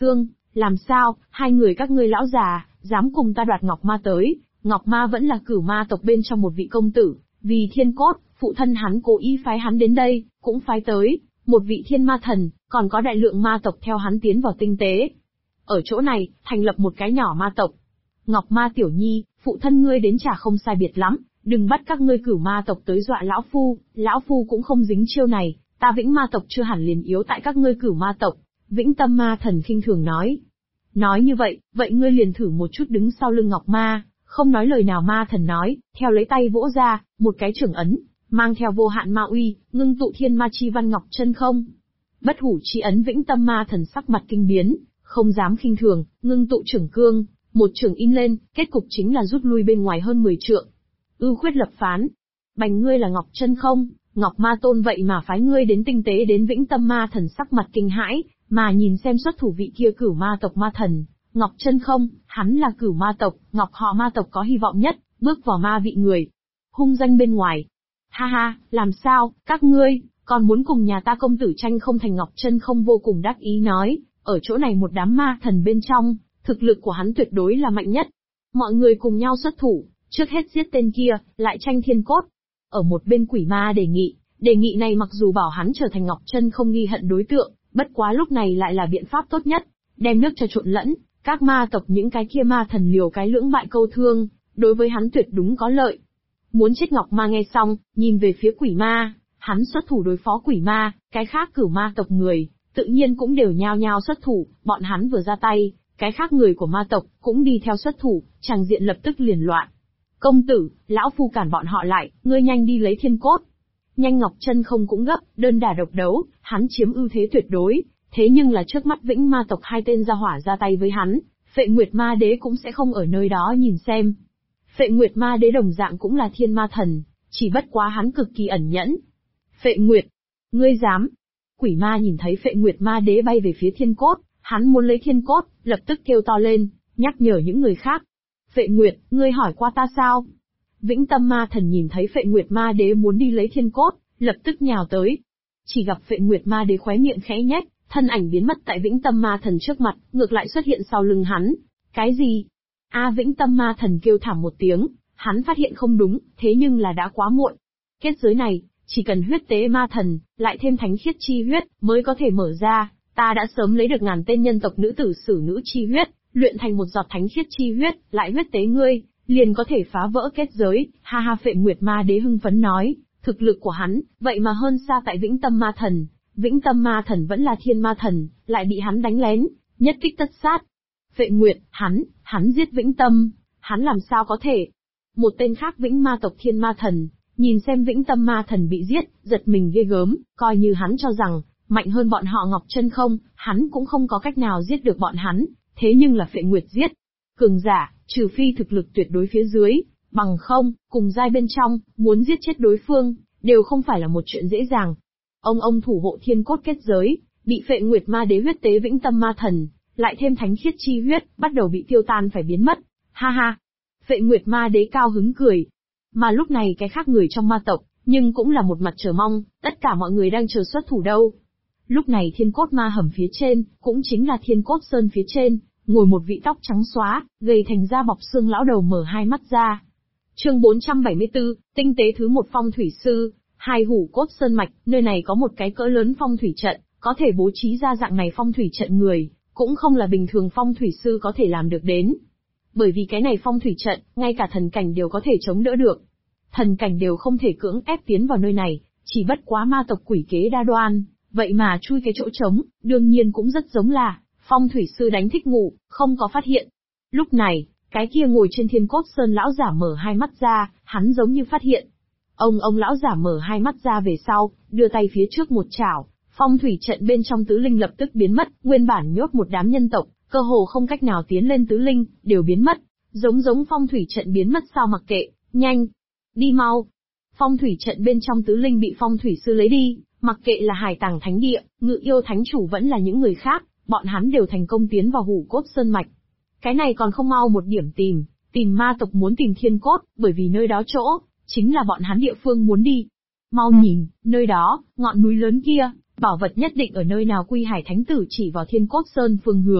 Làm sao, hai người các ngươi lão già, dám cùng ta đoạt Ngọc Ma tới? Ngọc Ma vẫn là Cửu Ma tộc bên trong một vị công tử, vì thiên cốt, phụ thân hắn cố ý phái hắn đến đây, cũng phái tới một vị thiên ma thần, còn có đại lượng ma tộc theo hắn tiến vào tinh tế. Ở chỗ này, thành lập một cái nhỏ ma tộc. Ngọc Ma tiểu nhi, phụ thân ngươi đến chả không sai biệt lắm, đừng bắt các ngươi Cửu Ma tộc tới dọa lão phu cũng không dính chiêu này, ta Vĩnh Ma tộc chưa hẳn liền yếu tại các ngươi Cửu Ma tộc. Vĩnh Tâm Ma thần khinh thường nói. Nói như vậy, vậy ngươi liền thử một chút đứng sau lưng Ngọc Ma. Không nói lời nào ma thần nói, theo lấy tay vỗ ra, một cái trưởng ấn, mang theo vô hạn ma uy, ngưng tụ thiên ma chi văn Ngọc Chân Không. Bất hủ chi ấn. Vĩnh Tâm Ma thần sắc mặt kinh biến, không dám khinh thường, ngưng tụ trưởng cương, một trưởng in lên, kết cục chính là rút lui bên ngoài hơn 10 trượng. Ưu khuyết lập phán. Bành ngươi là Ngọc Chân Không, Ngọc Ma tôn vậy mà phái ngươi đến tinh tế đến Vĩnh Tâm Ma thần sắc mặt kinh hãi, mà nhìn xem xuất thủ vị kia Cửu Ma tộc ma thần. Ngọc Chân Không, hắn là Cửu Ma tộc, Ngọc họ ma tộc có hy vọng nhất, bước vào ma vị người. Hung danh bên ngoài. Ha ha, làm sao, các ngươi, còn muốn cùng nhà ta công tử tranh không thành? Ngọc Chân Không vô cùng đắc ý nói, ở chỗ này một đám ma thần bên trong, thực lực của hắn tuyệt đối là mạnh nhất. Mọi người cùng nhau xuất thủ, trước hết giết tên kia, lại tranh thiên cốt. Ở một bên Quỷ Ma đề nghị này mặc dù bảo hắn trở thành Ngọc Chân Không ghi hận đối tượng, bất quá lúc này lại là biện pháp tốt nhất, đem nước cho trộn lẫn. Các ma tộc những cái kia ma thần liều cái lưỡng bại câu thương, đối với hắn tuyệt đúng có lợi. Muốn chết Ngọc Ma nghe xong, nhìn về phía Quỷ Ma, hắn xuất thủ đối phó Quỷ Ma, cái khác Cửu Ma tộc người, tự nhiên cũng đều nhao nhao xuất thủ, bọn hắn vừa ra tay, cái khác người của ma tộc cũng đi theo xuất thủ, tràng diện lập tức liền loạn. Công tử, lão phu cản bọn họ lại, ngươi nhanh đi lấy thiên cốt. Nhanh. Ngọc Chân Không cũng gấp, đơn đả độc đấu, hắn chiếm ưu thế tuyệt đối. Thế nhưng là trước mắt Vĩnh Ma tộc hai tên gia hỏa ra tay với hắn, Phệ Nguyệt Ma Đế cũng sẽ không ở nơi đó nhìn xem. Phệ Nguyệt Ma Đế đồng dạng cũng là thiên ma thần, chỉ bất quá hắn cực kỳ ẩn nhẫn. Phệ Nguyệt, ngươi dám? Quỷ Ma nhìn thấy Phệ Nguyệt Ma Đế bay về phía thiên cốt, hắn muốn lấy thiên cốt, lập tức kêu to lên, nhắc nhở những người khác. Phệ Nguyệt, ngươi hỏi qua ta sao? Vĩnh Tâm Ma thần nhìn thấy Phệ Nguyệt Ma Đế muốn đi lấy thiên cốt, lập tức nhào tới. Chỉ gặp Phệ Nguyệt Ma Đế khóe miệng khẽ nhếch, thân ảnh biến mất tại Vĩnh Tâm Ma thần trước mặt, ngược lại xuất hiện sau lưng hắn. Cái gì? Vĩnh Tâm Ma thần kêu thảm một tiếng, hắn phát hiện không đúng, thế nhưng là đã quá muộn. Kết giới này, chỉ cần huyết tế ma thần, lại thêm thánh khiết chi huyết, mới có thể mở ra. Ta đã sớm lấy được ngàn tên nhân tộc nữ tử sử nữ chi huyết, luyện thành một giọt thánh khiết chi huyết, lại huyết tế ngươi, liền có thể phá vỡ kết giới. Ha ha. Phệ Nguyệt Ma Đế hưng phấn nói, thực lực của hắn, vậy mà hơn xa tại Vĩnh Tâm Ma thần. Vĩnh Tâm Ma thần vẫn là thiên ma thần, lại bị hắn đánh lén, nhất kích tất sát. Phệ Nguyệt, hắn giết Vĩnh Tâm, hắn làm sao có thể? Một tên khác Vĩnh Ma tộc thiên ma thần, nhìn xem Vĩnh Tâm Ma thần bị giết, giật mình ghê gớm, coi như hắn cho rằng, mạnh hơn bọn họ Ngọc Chân Không, hắn cũng không có cách nào giết được bọn hắn, thế nhưng là Phệ Nguyệt giết. Cường giả, trừ phi thực lực tuyệt đối phía dưới, bằng không, cùng giai bên trong, muốn giết chết đối phương, đều không phải là một chuyện dễ dàng. Ông thủ hộ thiên cốt kết giới, bị Phệ Nguyệt Ma Đế huyết tế Vĩnh Tâm Ma thần, lại thêm thánh khiết chi huyết, bắt đầu bị tiêu tan phải biến mất. Ha ha. Phệ Nguyệt Ma Đế cao hứng cười. Mà lúc này cái khác người trong ma tộc, nhưng cũng là một mặt chờ mong, tất cả mọi người đang chờ xuất thủ đâu. Lúc này thiên cốt ma hầm phía trên, cũng chính là thiên cốt sơn phía trên, ngồi một vị tóc trắng xóa, gầy thành da bọc xương lão đầu mở hai mắt ra. Chương 474, tinh tế thứ 1 phong thủy sư. Hai hủ cốt sơn mạch, nơi này có một cái cỡ lớn phong thủy trận, có thể bố trí ra dạng này phong thủy trận người, cũng không là bình thường phong thủy sư có thể làm được đến. Bởi vì cái này phong thủy trận, ngay cả thần cảnh đều có thể chống đỡ được. Thần cảnh đều không thể cưỡng ép tiến vào nơi này, chỉ bất quá ma tộc quỷ kế đa đoan, vậy mà chui cái chỗ trống, đương nhiên cũng rất giống là, phong thủy sư đánh thích ngủ, không có phát hiện. Lúc này, cái kia ngồi trên thiên cốt sơn lão giả mở hai mắt ra, hắn giống như phát hiện. Ông lão giả mở hai mắt ra về sau, đưa tay phía trước một chảo, phong thủy trận bên trong tứ linh lập tức biến mất, nguyên bản nhốt một đám nhân tộc, cơ hồ không cách nào tiến lên tứ linh, đều biến mất, giống phong thủy trận biến mất sao mặc kệ, nhanh, đi mau. Phong thủy trận bên trong tứ linh bị phong thủy sư lấy đi, mặc kệ là hải tàng thánh địa, ngự yêu thánh chủ vẫn là những người khác, bọn hắn đều thành công tiến vào hủ cốt sơn mạch. Cái này còn không mau một điểm tìm ma tộc muốn tìm thiên cốt, bởi vì nơi đó chỗ, chính là bọn hắn địa phương muốn đi. Mau nhìn, nơi đó, ngọn núi lớn kia, bảo vật nhất định ở nơi nào. Quy Hải Thánh Tử chỉ vào thiên cốt sơn phương hướng,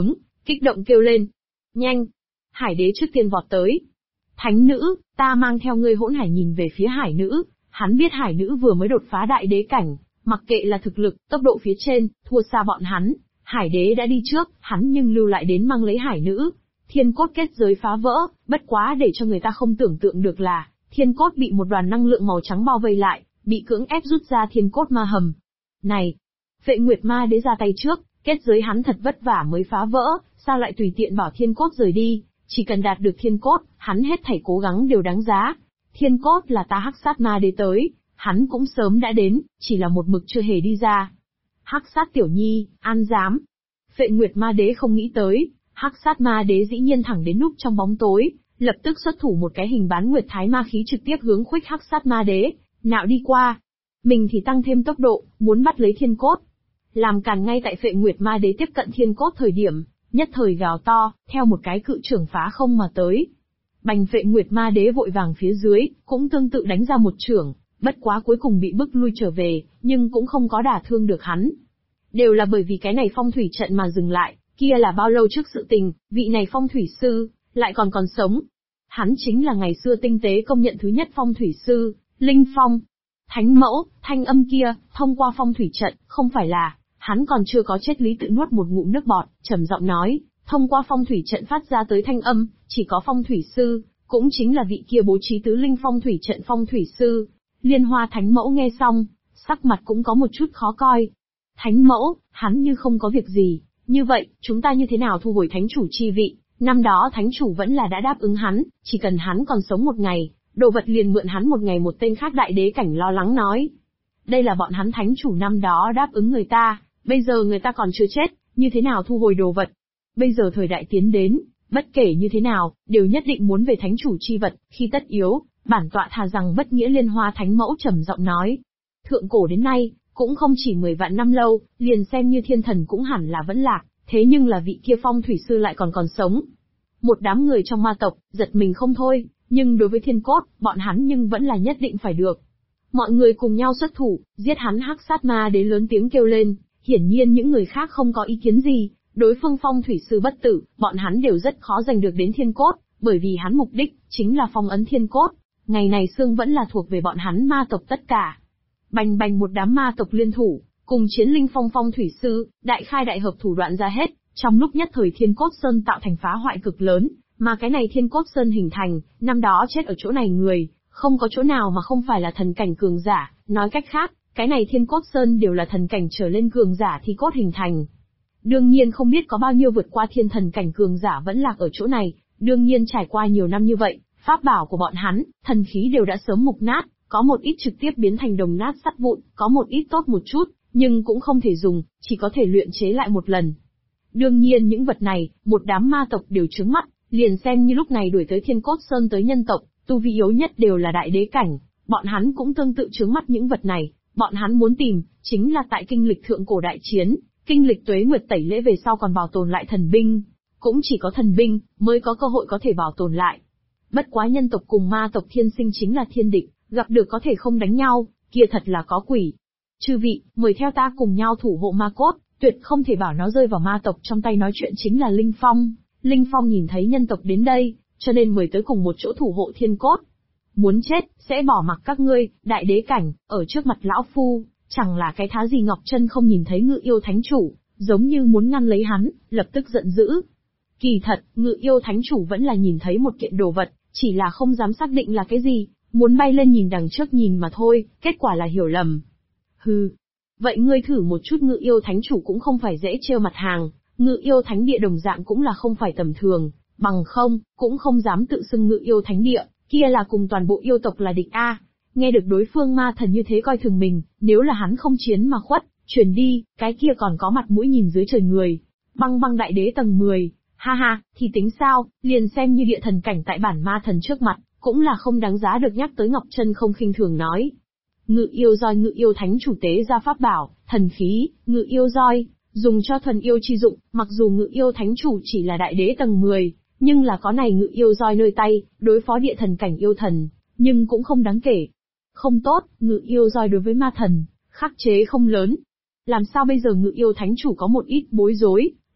kích động kêu lên. Nhanh! Hải đế trước tiên vọt tới. Thánh nữ, ta mang theo ngươi. Hỗn Hải nhìn về phía hải nữ, hắn biết hải nữ vừa mới đột phá đại đế cảnh, mặc kệ là thực lực, tốc độ phía trên, thua xa bọn hắn. Hải đế đã đi trước, hắn nhưng lưu lại đến mang lấy hải nữ. Thiên cốt kết giới phá vỡ, bất quá để cho người ta không tưởng tượng được là, thiên cốt bị một đoàn năng lượng màu trắng bao vây lại, bị cưỡng ép rút ra thiên cốt ma hầm. Này! Vệ Nguyệt Ma Đế ra tay trước, kết giới hắn thật vất vả mới phá vỡ, sao lại tùy tiện bảo thiên cốt rời đi, chỉ cần đạt được thiên cốt, hắn hết thảy cố gắng đều đáng giá. Thiên cốt là ta Hắc Sát Ma Đế tới, hắn cũng sớm đã đến, chỉ là một mực chưa hề đi ra. Hắc Sát tiểu nhi, an dám. Vệ Nguyệt Ma Đế không nghĩ tới, Hắc Sát Ma Đế dĩ nhiên thẳng đến núp trong bóng tối, lập tức xuất thủ một cái hình bán nguyệt thái ma khí trực tiếp hướng Khuếch Hắc Sát Ma Đế, nạo đi qua. Mình thì tăng thêm tốc độ, muốn bắt lấy thiên cốt. Làm càn ngay tại Vệ Nguyệt Ma Đế tiếp cận thiên cốt thời điểm, nhất thời gào to, theo một cái cự trưởng phá không mà tới. Bành Vệ Nguyệt Ma Đế vội vàng phía dưới, cũng tương tự đánh ra một chưởng, bất quá cuối cùng bị bức lui trở về, nhưng cũng không có đả thương được hắn. Đều là bởi vì cái này phong thủy trận mà dừng lại, kia là bao lâu trước sự tình, vị này phong thủy sư, lại còn sống. Hắn chính là ngày xưa tinh tế công nhận thứ nhất phong thủy sư, Linh Phong. Thánh mẫu, thanh âm kia, thông qua phong thủy trận, không phải là, hắn còn chưa có chết Lý tự nuốt một ngụm nước bọt, trầm giọng nói, thông qua phong thủy trận phát ra tới thanh âm, chỉ có phong thủy sư, cũng chính là vị kia bố trí tứ linh phong thủy trận phong thủy sư. Liên Hoa Thánh mẫu nghe xong, sắc mặt cũng có một chút khó coi. Thánh mẫu, hắn như không có việc gì, như vậy, chúng ta như thế nào thu hồi thánh chủ chi vị? Năm đó thánh chủ vẫn là đã đáp ứng hắn, chỉ cần hắn còn sống một ngày, đồ vật liền mượn hắn một ngày. Một tên khác đại đế cảnh lo lắng nói. Đây là bọn hắn thánh chủ năm đó đáp ứng người ta, bây giờ người ta còn chưa chết, như thế nào thu hồi đồ vật? Bây giờ thời đại tiến đến, bất kể như thế nào, đều nhất định muốn về thánh chủ chi vật, khi tất yếu, bản tọa thà rằng bất nghĩa. Liên Hoa Thánh mẫu trầm giọng nói. Thượng cổ đến nay, cũng không chỉ 10 vạn năm lâu, liền xem như thiên thần cũng hẳn là vẫn lạc, thế nhưng là vị kia phong thủy sư lại còn sống. Một đám người trong ma tộc, giật mình không thôi, nhưng đối với thiên cốt, bọn hắn nhưng vẫn là nhất định phải được. Mọi người cùng nhau xuất thủ, giết hắn. Hắc Sát Ma Đế lớn tiếng kêu lên, hiển nhiên những người khác không có ý kiến gì, đối phương phong thủy sư bất tử, bọn hắn đều rất khó giành được đến thiên cốt, bởi vì hắn mục đích, chính là phong ấn thiên cốt, ngày này xương vẫn là thuộc về bọn hắn ma tộc tất cả. Bành bành một đám ma tộc liên thủ, cùng chiến linh phong phong thủy sư, đại khai đại hợp thủ đoạn ra hết, trong lúc nhất thời thiên cốt sơn tạo thành phá hoại cực lớn, mà cái này thiên cốt sơn hình thành, năm đó chết ở chỗ này người, không có chỗ nào mà không phải là thần cảnh cường giả, nói cách khác, cái này thiên cốt sơn đều là thần cảnh trở lên cường giả thì cốt hình thành. Đương nhiên không biết có bao nhiêu vượt qua thiên thần cảnh cường giả vẫn lạc ở chỗ này, đương nhiên trải qua nhiều năm như vậy, pháp bảo của bọn hắn, thần khí đều đã sớm mục nát, có một ít trực tiếp biến thành đồng nát sắt vụn, có một ít tốt một chút, nhưng cũng không thể dùng, chỉ có thể luyện chế lại một lần. Đương nhiên những vật này, một đám ma tộc đều trướng mắt, liền xem như lúc này đuổi tới thiên cốt sơn tới nhân tộc, tu vi yếu nhất đều là đại đế cảnh, bọn hắn cũng tương tự trướng mắt những vật này, bọn hắn muốn tìm, chính là tại kinh lịch thượng cổ đại chiến, kinh lịch tuế nguyệt tẩy lễ về sau còn bảo tồn lại thần binh, cũng chỉ có thần binh, mới có cơ hội có thể bảo tồn lại. Bất quá nhân tộc cùng ma tộc thiên sinh chính là thiên địch, gặp được có thể không đánh nhau, kia thật là có quỷ. Chư vị, mời theo ta cùng nhau thủ hộ ma cốt, tuyệt không thể bảo nó rơi vào ma tộc trong tay. Nói chuyện chính là Linh Phong. Linh Phong nhìn thấy nhân tộc đến đây, cho nên mời tới cùng một chỗ thủ hộ thiên cốt. Muốn chết, sẽ bỏ mặc các ngươi, đại đế cảnh, ở trước mặt lão phu, chẳng là cái thá gì. Ngọc Chân không nhìn thấy Ngự Yêu Thánh Chủ, giống như muốn ngăn lấy hắn, lập tức giận dữ. Kỳ thật, Ngự Yêu Thánh Chủ vẫn là nhìn thấy một kiện đồ vật, chỉ là không dám xác định là cái gì, muốn bay lên nhìn đằng trước nhìn mà thôi, kết quả là hiểu lầm. Hừ. Vậy ngươi thử một chút. Ngự Yêu Thánh Chủ cũng không phải dễ trêu mặt hàng, Ngự Yêu Thánh Địa đồng dạng cũng là không phải tầm thường, bằng không, cũng không dám tự xưng Ngự Yêu Thánh Địa, kia là cùng toàn bộ yêu tộc là địch a. Nghe được đối phương ma thần như thế coi thường mình, nếu là hắn không chiến mà khuất, chuyển đi, cái kia còn có mặt mũi nhìn dưới trời người. Băng băng đại đế tầng 10, ha ha, thì tính sao, liền xem như địa thần cảnh tại bản ma thần trước mặt, cũng là không đáng giá được nhắc tới. Ngọc Chân không khinh thường nói. Ngự yêu roi. Ngự Yêu Thánh Chủ tế ra pháp bảo, thần khí, Ngự Yêu roi, dùng cho thuần yêu chi dụng, mặc dù Ngự Yêu Thánh Chủ chỉ là đại đế tầng 10, nhưng là có này Ngự Yêu roi nơi tay, đối phó địa thần cảnh yêu thần, nhưng cũng không đáng kể. Không tốt, Ngự Yêu roi đối với ma thần, khắc chế không lớn. Làm sao bây giờ? Ngự Yêu Thánh Chủ có một ít bối rối,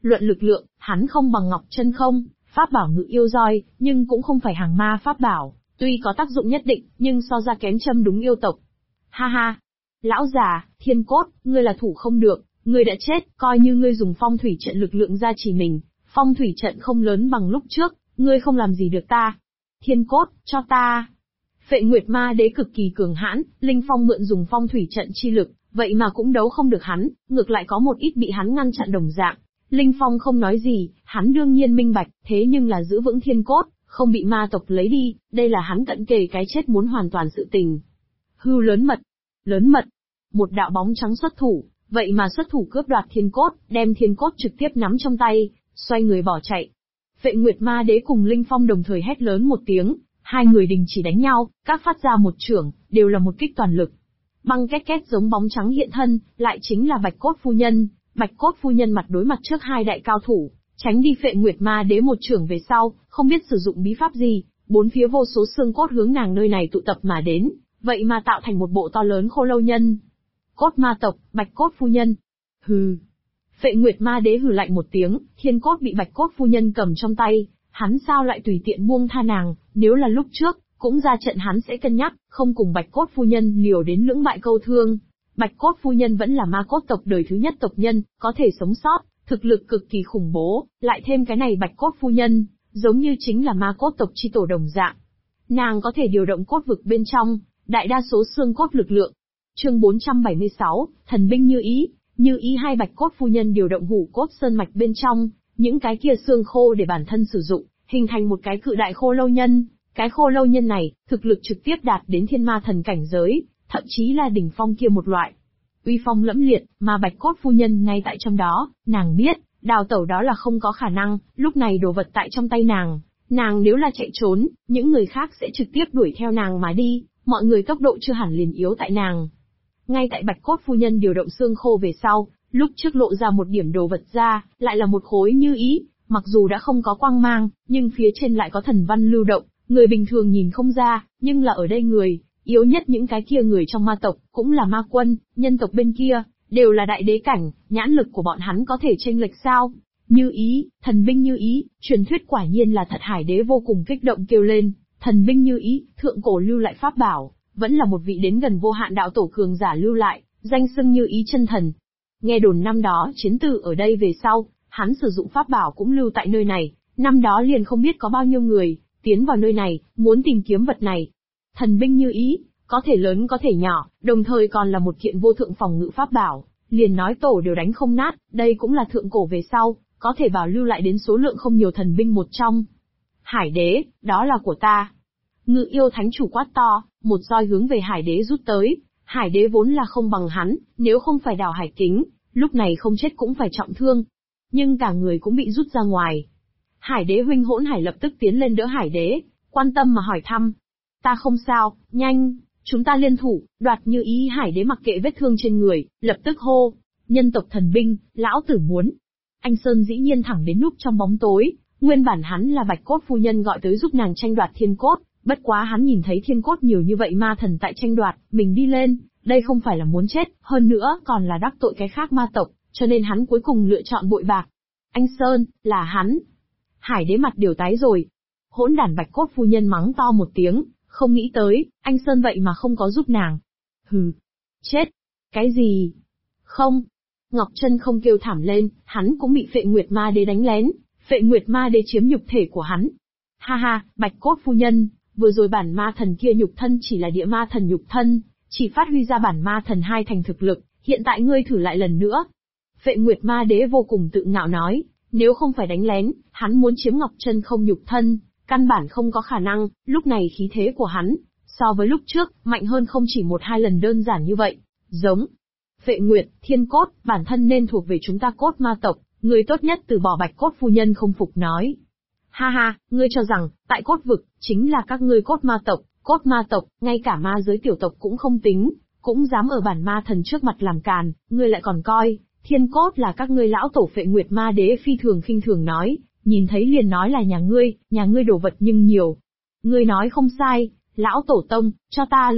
Luận lực lượng, hắn không bằng Ngọc Chân Không, pháp bảo ngự yêu roi, nhưng cũng không phải hàng ma pháp bảo, tuy có tác dụng nhất định, nhưng so ra kém châm đúng yêu tộc. Ha ha! Lão già, Thiên Cốt, ngươi là thủ không được, ngươi đã chết, coi như ngươi dùng phong thủy trận lực lượng gia trì mình, phong thủy trận không lớn bằng lúc trước, ngươi không làm gì được ta. Thiên Cốt, cho ta! Phệ Nguyệt Ma Đế cực kỳ cường hãn, Linh Phong mượn dùng phong thủy trận chi lực, vậy mà cũng đấu không được hắn, ngược lại có một ít bị hắn ngăn chặn đồng dạng. Linh Phong không nói gì, hắn đương nhiên minh bạch, thế nhưng là giữ vững Thiên Cốt, không bị ma tộc lấy đi, đây là hắn cận kề cái chết muốn hoàn toàn sự tình. Hưu lớn mật, một đạo bóng trắng xuất thủ, vậy mà xuất thủ cướp đoạt Thiên Cốt, đem Thiên Cốt trực tiếp nắm trong tay, xoay người bỏ chạy. Phệ Nguyệt Ma Đế cùng Linh Phong đồng thời hét lớn một tiếng, hai người đình chỉ đánh nhau, các phát ra một chưởng, đều là một kích toàn lực. Băng két két giống bóng trắng hiện thân, lại chính là Bạch Cốt Phu Nhân. Bạch Cốt Phu Nhân mặt đối mặt trước hai đại cao thủ, tránh đi Phệ Nguyệt Ma Đế một chưởng về sau, không biết sử dụng bí pháp gì, bốn phía vô số xương cốt hướng nàng nơi này tụ tập mà đến, vậy mà tạo thành một bộ to lớn khô lâu nhân. Cốt ma tộc, Bạch Cốt Phu Nhân. Hừ. Phệ Nguyệt Ma Đế hừ lạnh một tiếng, Thiên Cốt bị Bạch Cốt Phu Nhân cầm trong tay, hắn sao lại tùy tiện buông tha nàng, nếu là lúc trước, cũng ra trận hắn sẽ cân nhắc, không cùng Bạch Cốt Phu Nhân liều đến lưỡng bại câu thương. Bạch Cốt Phu Nhân vẫn là ma cốt tộc đời thứ nhất tộc nhân, có thể sống sót, thực lực cực kỳ khủng bố, lại thêm cái này Bạch Cốt Phu Nhân, giống như chính là ma cốt tộc chi tổ đồng dạng. Nàng có thể điều động cốt vực bên trong, đại đa số xương cốt lực lượng. Chương 476, thần binh như ý hai Bạch Cốt Phu Nhân điều động hủ cốt sơn mạch bên trong, những cái kia xương khô để bản thân sử dụng, hình thành một cái cự đại khô lâu nhân. Cái khô lâu nhân này, thực lực trực tiếp đạt đến thiên ma thần cảnh giới, thậm chí là đỉnh phong kia một loại. Uy phong lẫm liệt, mà Bạch Cốt Phu Nhân ngay tại trong đó, nàng biết, đào tẩu đó là không có khả năng, lúc này đồ vật tại trong tay nàng nếu là chạy trốn, những người khác sẽ trực tiếp đuổi theo nàng mà đi, mọi người tốc độ chưa hẳn liền yếu tại nàng. Ngay tại Bạch Cốt Phu Nhân điều động xương khô về sau, lúc trước lộ ra một điểm đồ vật ra, lại là một khối như ý, mặc dù đã không có quang mang, nhưng phía trên lại có thần văn lưu động, người bình thường nhìn không ra, nhưng là ở đây người, yếu nhất những cái kia người trong ma tộc, cũng là ma quân, nhân tộc bên kia, đều là đại đế cảnh, nhãn lực của bọn hắn có thể chênh lệch sao? Như ý, thần binh như ý, truyền thuyết quả nhiên là thật. Hải đế vô cùng kích động kêu lên, thần binh như ý, thượng cổ lưu lại pháp bảo, vẫn là một vị đến gần vô hạn đạo tổ cường giả lưu lại, danh xưng như ý chân thần. Nghe đồn năm đó chiến tử ở đây về sau, hắn sử dụng pháp bảo cũng lưu tại nơi này, năm đó liền không biết có bao nhiêu người tiến vào nơi này, muốn tìm kiếm vật này. Thần binh như ý, có thể lớn có thể nhỏ, đồng thời còn là một kiện vô thượng phòng ngự pháp bảo, liền nói tổ đều đánh không nát, đây cũng là thượng cổ về sau, có thể bảo lưu lại đến số lượng không nhiều thần binh một trong. Hải đế, đó là của ta. Ngự yêu thánh chủ quát to, một roi hướng về hải đế rút tới. Hải đế vốn là không bằng hắn, nếu không phải đào hải kính, lúc này không chết cũng phải trọng thương. Nhưng cả người cũng bị rút ra ngoài. Hải đế huynh Hỗn Hải lập tức tiến lên đỡ hải đế, quan tâm mà hỏi thăm. Ta không sao, nhanh, chúng ta liên thủ, đoạt như ý. Hải đế mặc kệ vết thương trên người, lập tức hô, nhân tộc thần binh, lão tử muốn. Anh Sơn dĩ nhiên thẳng đến núp trong bóng tối, nguyên bản hắn là Bạch Cốt Phu Nhân gọi tới giúp nàng tranh đoạt thiên cốt, bất quá hắn nhìn thấy thiên cốt nhiều như vậy ma thần tại tranh đoạt, mình đi lên, đây không phải là muốn chết, hơn nữa còn là đắc tội cái khác ma tộc, cho nên hắn cuối cùng lựa chọn bội bạc. Anh Sơn, là hắn. Hải đế mặt đều tái rồi. Hỗn đản. Bạch Cốt Phu Nhân mắng to một tiếng, không nghĩ tới, anh Sơn vậy mà không có giúp nàng. Hừ. Chết. Cái gì? Không. Ngọc Chân Không kêu thảm lên, hắn cũng bị Phệ Nguyệt Ma Đế đánh lén, Phệ Nguyệt Ma Đế chiếm nhục thể của hắn. Ha ha, Bạch Cốt Phu Nhân, vừa rồi bản ma thần kia nhục thân chỉ là địa ma thần nhục thân, chỉ phát huy ra bản ma thần 2 thành thực lực, hiện tại ngươi thử lại lần nữa. Phệ Nguyệt Ma Đế vô cùng tự ngạo nói, nếu không phải đánh lén, hắn muốn chiếm Ngọc Chân Không nhục thân, căn bản không có khả năng, lúc này khí thế của hắn, so với lúc trước, mạnh hơn không chỉ 1-2 lần đơn giản như vậy. Giống. Phệ Nguyệt, thiên cốt, bản thân nên thuộc về chúng ta cốt ma tộc, người tốt nhất từ bỏ. Bạch Cốt Phu Nhân không phục nói. Ha ha, ngươi cho rằng, tại cốt vực, chính là các ngươi cốt ma tộc, ngay cả ma giới tiểu tộc cũng không tính, cũng dám ở bản ma thần trước mặt làm càn, ngươi lại còn coi, thiên cốt là các ngươi lão tổ. Phệ Nguyệt Ma Đế phi thường khinh thường nói, nhìn thấy liền nói là nhà ngươi đồ vật nhưng nhiều. Ngươi nói không sai, lão tổ tông, cho ta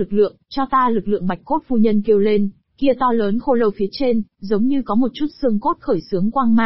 lực lượng. Bạch Cốt Phu Nhân kêu lên, kia to lớn khô lâu phía trên, giống như có một chút xương cốt khởi xướng quang mang,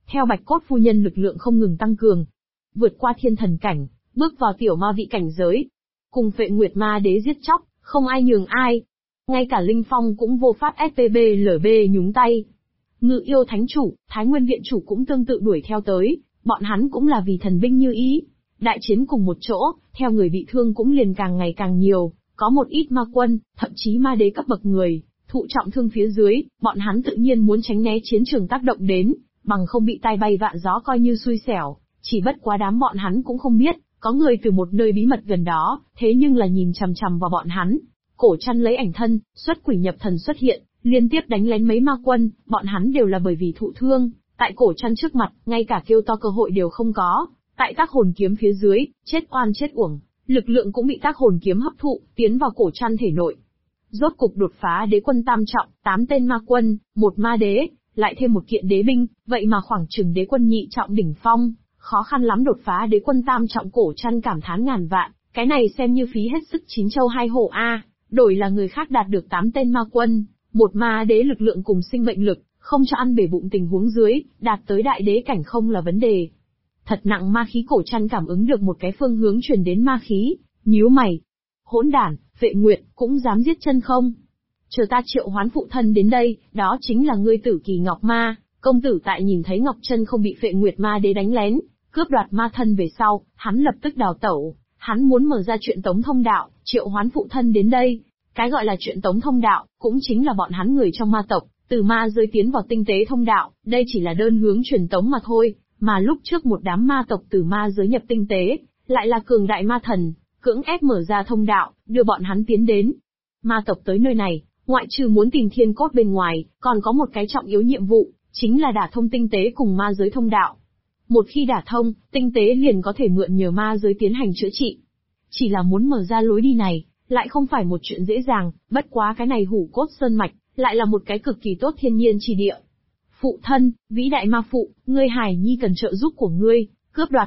theo Bạch Cốt phu nhân lực lượng không ngừng tăng cường, vượt qua thiên thần cảnh, bước vào tiểu ma vị cảnh giới. Cùng Phệ Nguyệt Ma Đế giết chóc, không ai nhường ai. Ngay cả Linh Phong cũng vô pháp SPBLB nhúng tay. Ngự Yêu Thánh Chủ, Thái Nguyên Viện Chủ cũng tương tự đuổi theo tới, bọn hắn cũng là vì thần binh như ý. Đại chiến cùng một chỗ, theo người bị thương cũng liền càng ngày càng nhiều, có một ít ma quân, thậm chí ma đế cấp bậc người, thụ trọng thương phía dưới, bọn hắn tự nhiên muốn tránh né chiến trường tác động đến, bằng không bị tai bay vạ gió coi như xui xẻo, chỉ bất quá đám bọn hắn cũng không biết, có người từ một nơi bí mật gần đó, thế nhưng là nhìn chằm chằm vào bọn hắn. Cổ Trăn lấy ảnh thân, xuất quỷ nhập thần xuất hiện, liên tiếp đánh lén mấy ma quân, bọn hắn đều là bởi vì thụ thương, tại Cổ Trăn trước mặt, ngay cả kêu to cơ hội đều không có, tại tác hồn kiếm phía dưới, chết oan chết uổng, lực lượng cũng bị tác hồn kiếm hấp thụ, tiến vào Cổ Trăn thể nội. Rốt cục đột phá đế quân tam trọng, 8 tên ma quân, 1 ma đế, lại thêm một kiện đế binh, vậy mà khoảng chừng đế quân nhị trọng đỉnh phong, khó khăn lắm đột phá đế quân tam trọng. Cổ Trăn cảm thán ngàn vạn, cái này xem như phí hết sức chín châu hai hổ a, đổi là người khác đạt được 8 tên ma quân, 1 ma đế lực lượng cùng sinh mệnh lực, không cho ăn bể bụng tình huống dưới, đạt tới đại đế cảnh không là vấn đề. Thật nặng ma khí. Cổ Trăn cảm ứng được một cái phương hướng truyền đến ma khí, nhíu mày. Hỗn đản, Phệ Nguyệt, cũng dám giết chân không? Chờ ta triệu hoán phụ thân đến đây, đó chính là ngươi Tử Kỳ Ngọc Ma. Công tử tại nhìn thấy Ngọc Chân không bị Phệ Nguyệt Ma Đế đánh lén, cướp đoạt ma thân về sau, hắn lập tức đào tẩu, hắn muốn mở ra chuyện tống thông đạo, triệu hoán phụ thân đến đây. Cái gọi là chuyện tống thông đạo, cũng chính là bọn hắn người trong ma tộc, từ ma giới tiến vào tinh tế thông đạo, đây chỉ là đơn hướng truyền tống mà thôi, mà lúc trước một đám ma tộc từ ma giới nhập tinh tế, lại là cường đại ma thần, cưỡng ép mở ra thông đạo, đưa bọn hắn tiến đến. Ma tộc tới nơi này, ngoại trừ muốn tìm thiên cốt bên ngoài, còn có một cái trọng yếu nhiệm vụ, chính là đả thông tinh tế cùng ma giới thông đạo. Một khi đả thông, tinh tế liền có thể mượn nhờ ma giới tiến hành chữa trị. Chỉ là muốn mở ra lối đi này, lại không phải một chuyện dễ dàng, bất quá cái này Hủ Cốt Sơn Mạch, lại là một cái cực kỳ tốt thiên nhiên chi địa. Phụ thân, vĩ đại ma phụ, ngươi Hải Nhi cần trợ giúp của ngươi, cướp đoạt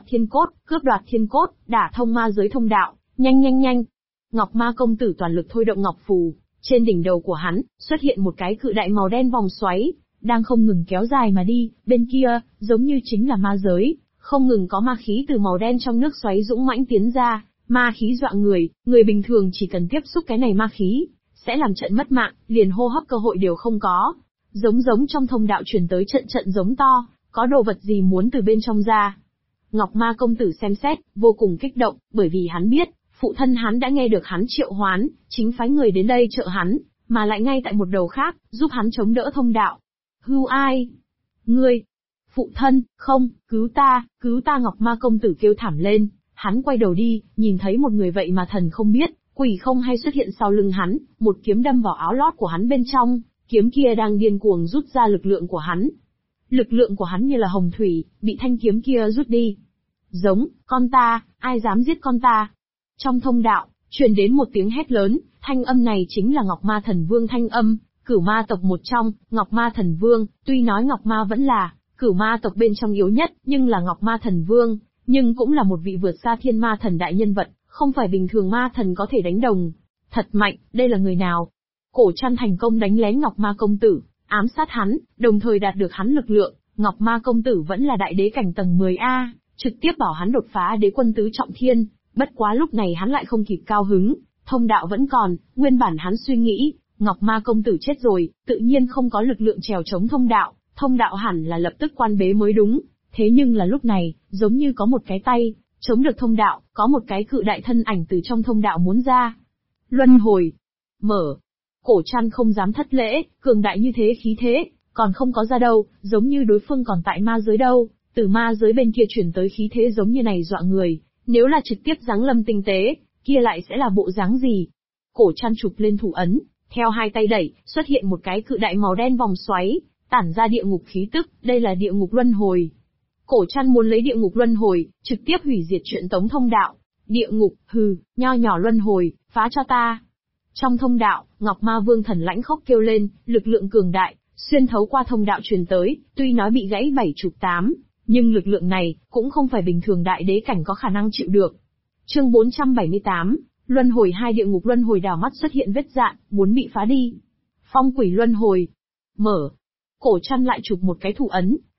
thiên cốt, đả thông ma giới thông đạo, nhanh nhanh nhanh. Ngọc Ma công tử toàn lực thôi động ngọc phù, trên đỉnh đầu của hắn, xuất hiện một cái cự đại màu đen vòng xoáy, đang không ngừng kéo dài mà đi, bên kia, giống như chính là ma giới, không ngừng có ma khí từ màu đen trong nước xoáy dũng mãnh tiến ra, ma khí dọa người, người bình thường chỉ cần tiếp xúc cái này ma khí, sẽ làm trận mất mạng, liền hô hấp cơ hội đều không có. Giống trong thông đạo truyền tới trận giống to, có đồ vật gì muốn từ bên trong ra. Ngọc Ma công tử xem xét, vô cùng kích động, bởi vì hắn biết, phụ thân hắn đã nghe được hắn triệu hoán, chính phái người đến đây trợ hắn, mà lại ngay tại một đầu khác, giúp hắn chống đỡ thông đạo. Hưu ai? Ngươi! Phụ thân, không, cứu ta Ngọc Ma công tử kêu thảm lên, hắn quay đầu đi, nhìn thấy một người vậy mà thần không biết, quỷ không hay xuất hiện sau lưng hắn, một kiếm đâm vào áo lót của hắn bên trong, kiếm kia đang điên cuồng rút ra lực lượng của hắn. Lực lượng của hắn như là hồng thủy, bị thanh kiếm kia rút đi. Giống, con ta, ai dám giết con ta? Trong thông đạo, truyền đến một tiếng hét lớn, thanh âm này chính là Ngọc Ma Thần Vương thanh âm, cửu ma tộc một trong, Ngọc Ma Thần Vương, tuy nói Ngọc Ma vẫn là cửu ma tộc bên trong yếu nhất, nhưng là Ngọc Ma Thần Vương, nhưng cũng là một vị vượt xa thiên ma thần đại nhân vật, không phải bình thường ma thần có thể đánh đồng. Thật mạnh, đây là người nào? Cổ Trăn thành công đánh lén Ngọc Ma công tử, ám sát hắn, đồng thời đạt được hắn lực lượng, Ngọc Ma công tử vẫn là đại đế cảnh tầng 10A, trực tiếp bảo hắn đột phá đế quân tứ trọng thiên, bất quá lúc này hắn lại không kịp cao hứng, thông đạo vẫn còn, nguyên bản hắn suy nghĩ, Ngọc Ma công tử chết rồi, tự nhiên không có lực lượng trèo chống thông đạo hẳn là lập tức quan bế mới đúng, thế nhưng là lúc này, giống như có một cái tay, chống được thông đạo, có một cái cự đại thân ảnh từ trong thông đạo muốn ra. Luân hồi. Mở. Cổ Trăn không dám thất lễ, cường đại như thế khí thế, còn không có ra đâu, giống như đối phương còn tại ma giới đâu, từ ma giới bên kia chuyển tới khí thế giống như này dọa người, nếu là trực tiếp giáng lâm tinh tế, kia lại sẽ là bộ dáng gì? Cổ Trăn chụp lên thủ ấn, theo hai tay đẩy, xuất hiện một cái cự đại màu đen vòng xoáy, tản ra địa ngục khí tức, đây là địa ngục luân hồi. Cổ Trăn muốn lấy địa ngục luân hồi, trực tiếp hủy diệt chuyện tống thông đạo. Địa ngục, hừ, nho nhỏ luân hồi, phá cho ta. Trong thông đạo, Ngọc Ma Vương thần lãnh khốc kêu lên, lực lượng cường đại, xuyên thấu qua thông đạo truyền tới, tuy nói bị gãy 7/8, nhưng lực lượng này, cũng không phải bình thường đại đế cảnh có khả năng chịu được. Chương 478, Luân hồi hai địa ngục luân hồi đảo mắt xuất hiện vết dạn, muốn bị phá đi. Phong quỷ luân hồi. Mở. Cổ Trăn lại chụp một cái thủ ấn,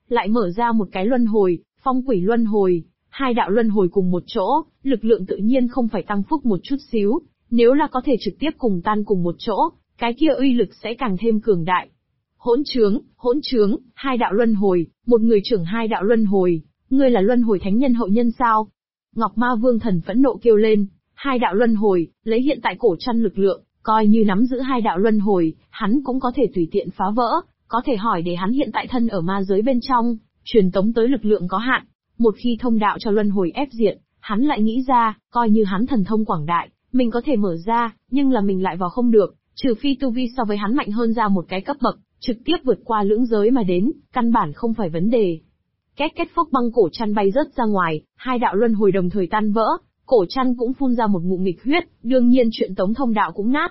lại mở ra một cái luân hồi, phong quỷ luân hồi, hai đạo luân hồi cùng một chỗ, lực lượng tự nhiên không phải tăng phúc một chút xíu, nếu là có thể trực tiếp cùng tan cùng một chỗ, cái kia uy lực sẽ càng thêm cường đại. Hỗn trướng, hai đạo luân hồi, một người trưởng hai đạo luân hồi, ngươi là luân hồi thánh nhân hậu nhân sao? Ngọc Ma Vương thần phẫn nộ kêu lên, hai đạo luân hồi, lấy hiện tại cổ trăn lực lượng, coi như nắm giữ hai đạo luân hồi, hắn cũng có thể tùy tiện phá vỡ, có thể hỏi để hắn hiện tại thân ở ma giới bên trong, truyền tống tới lực lượng có hạn, một khi thông đạo cho luân hồi ép diệt, hắn lại nghĩ ra, coi như hắn thần thông quảng đại, mình có thể mở ra, nhưng là mình lại vào không được, trừ phi tu vi so với hắn mạnh hơn ra một cái cấp bậc, trực tiếp vượt qua lưỡng giới mà đến, căn bản không phải vấn đề. Két két phốc băng cổ chăn bay rớt ra ngoài, hai đạo luân hồi đồng thời tan vỡ, cổ chăn cũng phun ra một ngụm nghịch huyết, đương nhiên chuyện tống thông đạo cũng nát.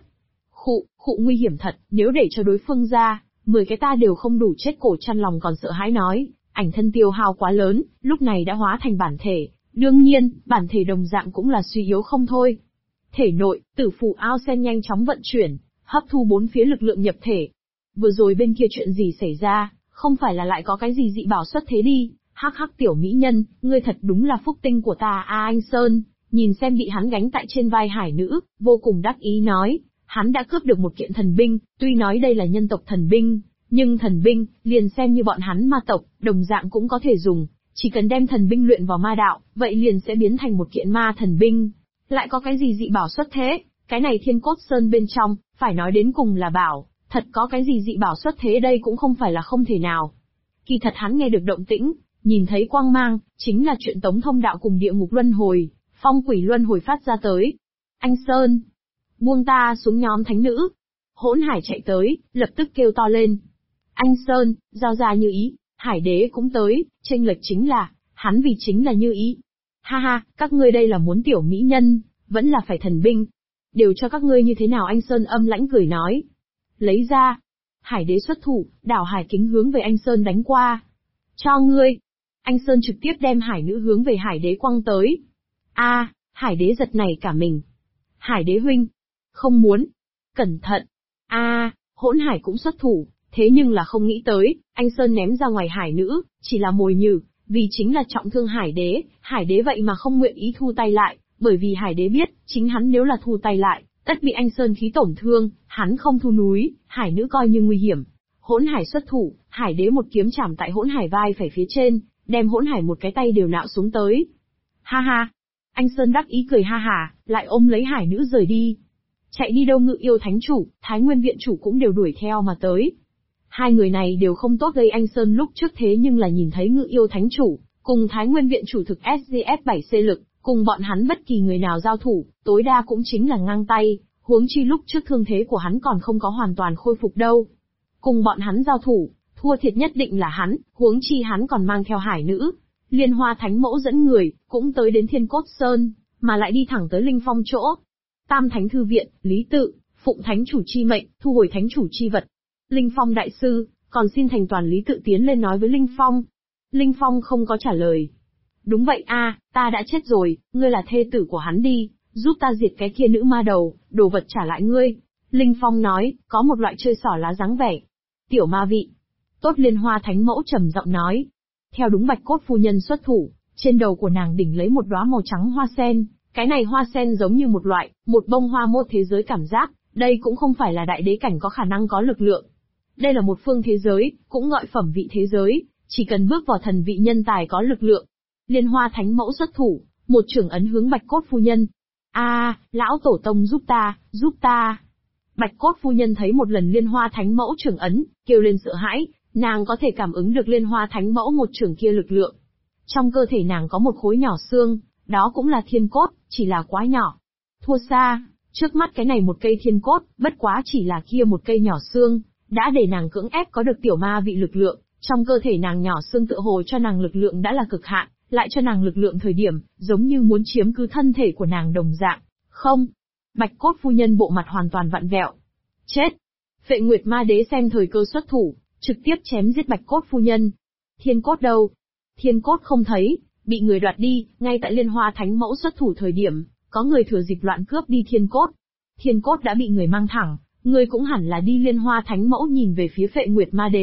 Khụ nguy hiểm thật, nếu để cho đối phương ra, 10 cái ta đều không đủ chết. Cổ chăn lòng còn sợ hãi nói, ảnh thân tiêu hao quá lớn, lúc này đã hóa thành bản thể, đương nhiên, bản thể đồng dạng cũng là suy yếu không thôi. Thể nội, tử phù ao sen nhanh chóng vận chuyển, hấp thu bốn phía lực lượng nhập thể. Vừa rồi bên kia chuyện gì xảy ra, không phải là lại có cái gì dị bảo xuất thế đi, hắc hắc tiểu mỹ nhân, ngươi thật đúng là phúc tinh của ta a. Anh Sơn, nhìn xem bị hắn gánh tại trên vai hải nữ, vô cùng đắc ý nói, hắn đã cướp được một kiện thần binh, tuy nói đây là nhân tộc thần binh, nhưng thần binh, liền xem như bọn hắn ma tộc, đồng dạng cũng có thể dùng, chỉ cần đem thần binh luyện vào ma đạo, vậy liền sẽ biến thành một kiện ma thần binh. Lại có cái gì dị bảo xuất thế, cái này Thiên Cốt Sơn bên trong, phải nói đến cùng là bảo, thật có cái gì dị bảo xuất thế đây cũng không phải là không thể nào. Kỳ thật hắn nghe được động tĩnh, nhìn thấy quang mang, chính là chuyện tống thông đạo cùng địa ngục luân hồi, phong quỷ luân hồi phát ra tới. Anh Sơn, buông ta xuống. Nhóm thánh nữ Hỗn Hải chạy tới, lập tức kêu to lên. Anh Sơn, giao ra Như Ý, Hải đế cũng tới, chênh lệch chính là, hắn vì chính là Như Ý. Ha ha, các ngươi đây là muốn tiểu mỹ nhân, vẫn là phải thần binh. Đều cho các ngươi như thế nào? Anh Sơn âm lãnh cười nói. Lấy ra. Hải đế xuất thủ, đảo hải kính hướng về anh Sơn đánh qua. Cho ngươi. Anh Sơn trực tiếp đem hải nữ hướng về hải đế quăng tới. A, hải đế giật nảy cả mình. Hải đế huynh. Không muốn. Cẩn thận. A, Hỗn Hải cũng xuất thủ, thế nhưng là không nghĩ tới, anh Sơn ném ra ngoài hải nữ, chỉ là mồi nhử, vì chính là trọng thương hải đế vậy mà không nguyện ý thu tay lại, bởi vì hải đế biết, chính hắn nếu là thu tay lại, tất bị anh Sơn khí tổn thương, hắn không thu núi, hải nữ coi như nguy hiểm. Hỗn Hải xuất thủ, hải đế một kiếm chạm tại Hỗn Hải vai phải phía trên, đem Hỗn Hải một cái tay đều nạo xuống tới. Ha ha! Anh Sơn đắc ý cười ha hả, lại ôm lấy hải nữ rời đi. Chạy đi đâu? Ngự Yêu Thánh Chủ, Thái Nguyên Viện Chủ cũng đều đuổi theo mà tới. Hai người này đều không tốt gây anh Sơn lúc trước, thế nhưng là nhìn thấy Ngự Yêu Thánh Chủ, cùng Thái Nguyên Viện Chủ thực SGF 7C lực, cùng bọn hắn bất kỳ người nào giao thủ, tối đa cũng chính là ngang tay, huống chi lúc trước thương thế của hắn còn không có hoàn toàn khôi phục đâu. Cùng bọn hắn giao thủ, thua thiệt nhất định là hắn, huống chi hắn còn mang theo hải nữ. Liên Hoa Thánh Mẫu dẫn người, cũng tới đến Thiên Cốt Sơn, mà lại đi thẳng tới Linh Phong chỗ. Tam Thánh Thư Viện, Lý Tự, phụng Thánh Chủ chi mệnh, thu hồi Thánh Chủ chi vật. Linh Phong đại sư, còn xin thành toàn. Lý Tự tiến lên nói với Linh Phong. Linh Phong không có trả lời. Đúng vậy a, ta đã chết rồi, ngươi là thê tử của hắn đi, giúp ta diệt cái kia nữ ma đầu, đồ vật trả lại ngươi. Linh Phong nói, có một loại chơi xỏ lá dáng vẻ. Tiểu ma vị. Tốt. Liên Hoa Thánh Mẫu trầm giọng nói. Theo đúng Bạch Cốt phu nhân xuất thủ, trên đầu của nàng đỉnh lấy một đóa màu trắng hoa sen, cái này hoa sen giống như một bông hoa mô thế giới cảm giác, đây cũng không phải là đại đế cảnh có khả năng có lực lượng. Đây là một phương thế giới, cũng gọi phẩm vị thế giới, chỉ cần bước vào thần vị nhân tài có lực lượng. Liên Hoa Thánh Mẫu xuất thủ, một chưởng ấn hướng Bạch Cốt phu nhân. A, lão tổ tông giúp ta, giúp ta. Bạch Cốt phu nhân thấy một lần Liên Hoa Thánh Mẫu chưởng ấn, kêu lên sợ hãi, nàng có thể cảm ứng được Liên Hoa Thánh Mẫu một chưởng kia lực lượng. Trong cơ thể nàng có một khối nhỏ xương, đó cũng là thiên cốt, chỉ là quá nhỏ. Thua xa, trước mắt cái này một cây thiên cốt, bất quá chỉ là kia một cây nhỏ xương, đã để nàng cưỡng ép có được tiểu ma vị lực lượng, trong cơ thể nàng nhỏ xương tựa hồ cho nàng lực lượng đã là cực hạn, lại cho nàng lực lượng thời điểm, giống như muốn chiếm cứ thân thể của nàng đồng dạng. Không. Bạch Cốt phu nhân bộ mặt hoàn toàn vặn vẹo. Chết. Phệ Nguyệt Ma Đế xem thời cơ xuất thủ, trực tiếp chém giết Bạch Cốt phu nhân. Thiên cốt đâu? Thiên cốt không thấy, bị người đoạt đi. Ngay tại Liên Hoa Thánh Mẫu xuất thủ thời điểm, có người thừa dịp loạn cướp đi thiên cốt. Thiên cốt đã bị người mang thẳng, người cũng hẳn là đi. Liên Hoa Thánh Mẫu nhìn về phía Phệ Nguyệt Ma Đế,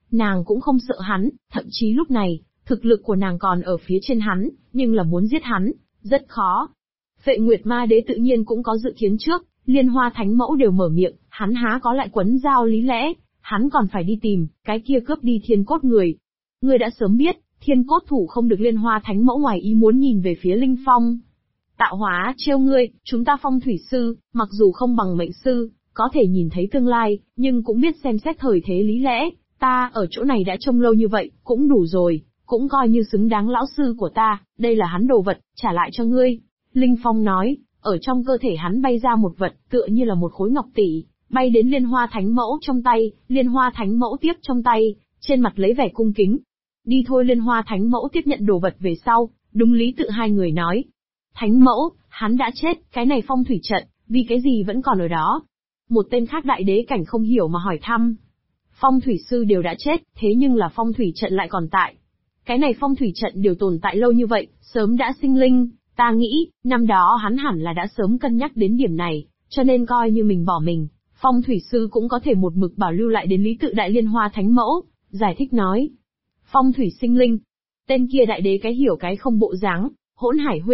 Nàng cũng không sợ hắn, thậm chí lúc này, thực lực của nàng còn ở phía trên hắn, nhưng là muốn giết hắn, rất khó. Phệ Nguyệt Ma Đế tự nhiên cũng có dự kiến trước, Liên Hoa Thánh Mẫu đều mở miệng, hắn há có lại quấn giao lý lẽ, hắn còn phải đi tìm, cái kia cướp đi thiên cốt người. Ngươi đã sớm biết, thiên cốt thủ không được Liên Hoa Thánh Mẫu ngoài ý muốn nhìn về phía Linh Phong. Tạo hóa trêu ngươi, chúng ta phong thủy sư, mặc dù không bằng mệnh sư, có thể nhìn thấy tương lai, nhưng cũng biết xem xét thời thế lý lẽ, ta ở chỗ này đã trông lâu như vậy, cũng đủ rồi, cũng coi như xứng đáng lão sư của ta, đây là hắn đồ vật, trả lại cho ngươi. Linh Phong nói, ở trong cơ thể hắn bay ra một vật, tựa như là một khối ngọc tỷ, bay đến Liên Hoa Thánh Mẫu trong tay, Liên Hoa Thánh Mẫu tiếp trong tay, trên mặt lấy vẻ cung kính. Đi thôi. Liên Hoa Thánh Mẫu tiếp nhận đồ vật về sau, đúng lý tự hai người nói. Thánh Mẫu, hắn đã chết, cái này phong thủy trận, vì cái gì vẫn còn ở đó? Một tên khác đại đế cảnh không hiểu mà hỏi thăm. Phong thủy sư đều đã chết, thế nhưng là phong thủy trận lại còn tại. Cái này phong thủy trận đều tồn tại lâu như vậy, sớm đã sinh linh, ta nghĩ, năm đó hắn hẳn là đã sớm cân nhắc đến điểm này, cho nên coi như mình bỏ mình, phong thủy sư cũng có thể một mực bảo lưu lại đến lý tự đại Liên Hoa Thánh Mẫu, giải thích nói. Phong thủy sinh linh. Tên kia đại đế cái hiểu cái không bộ dáng, Hỗn Hải Huyên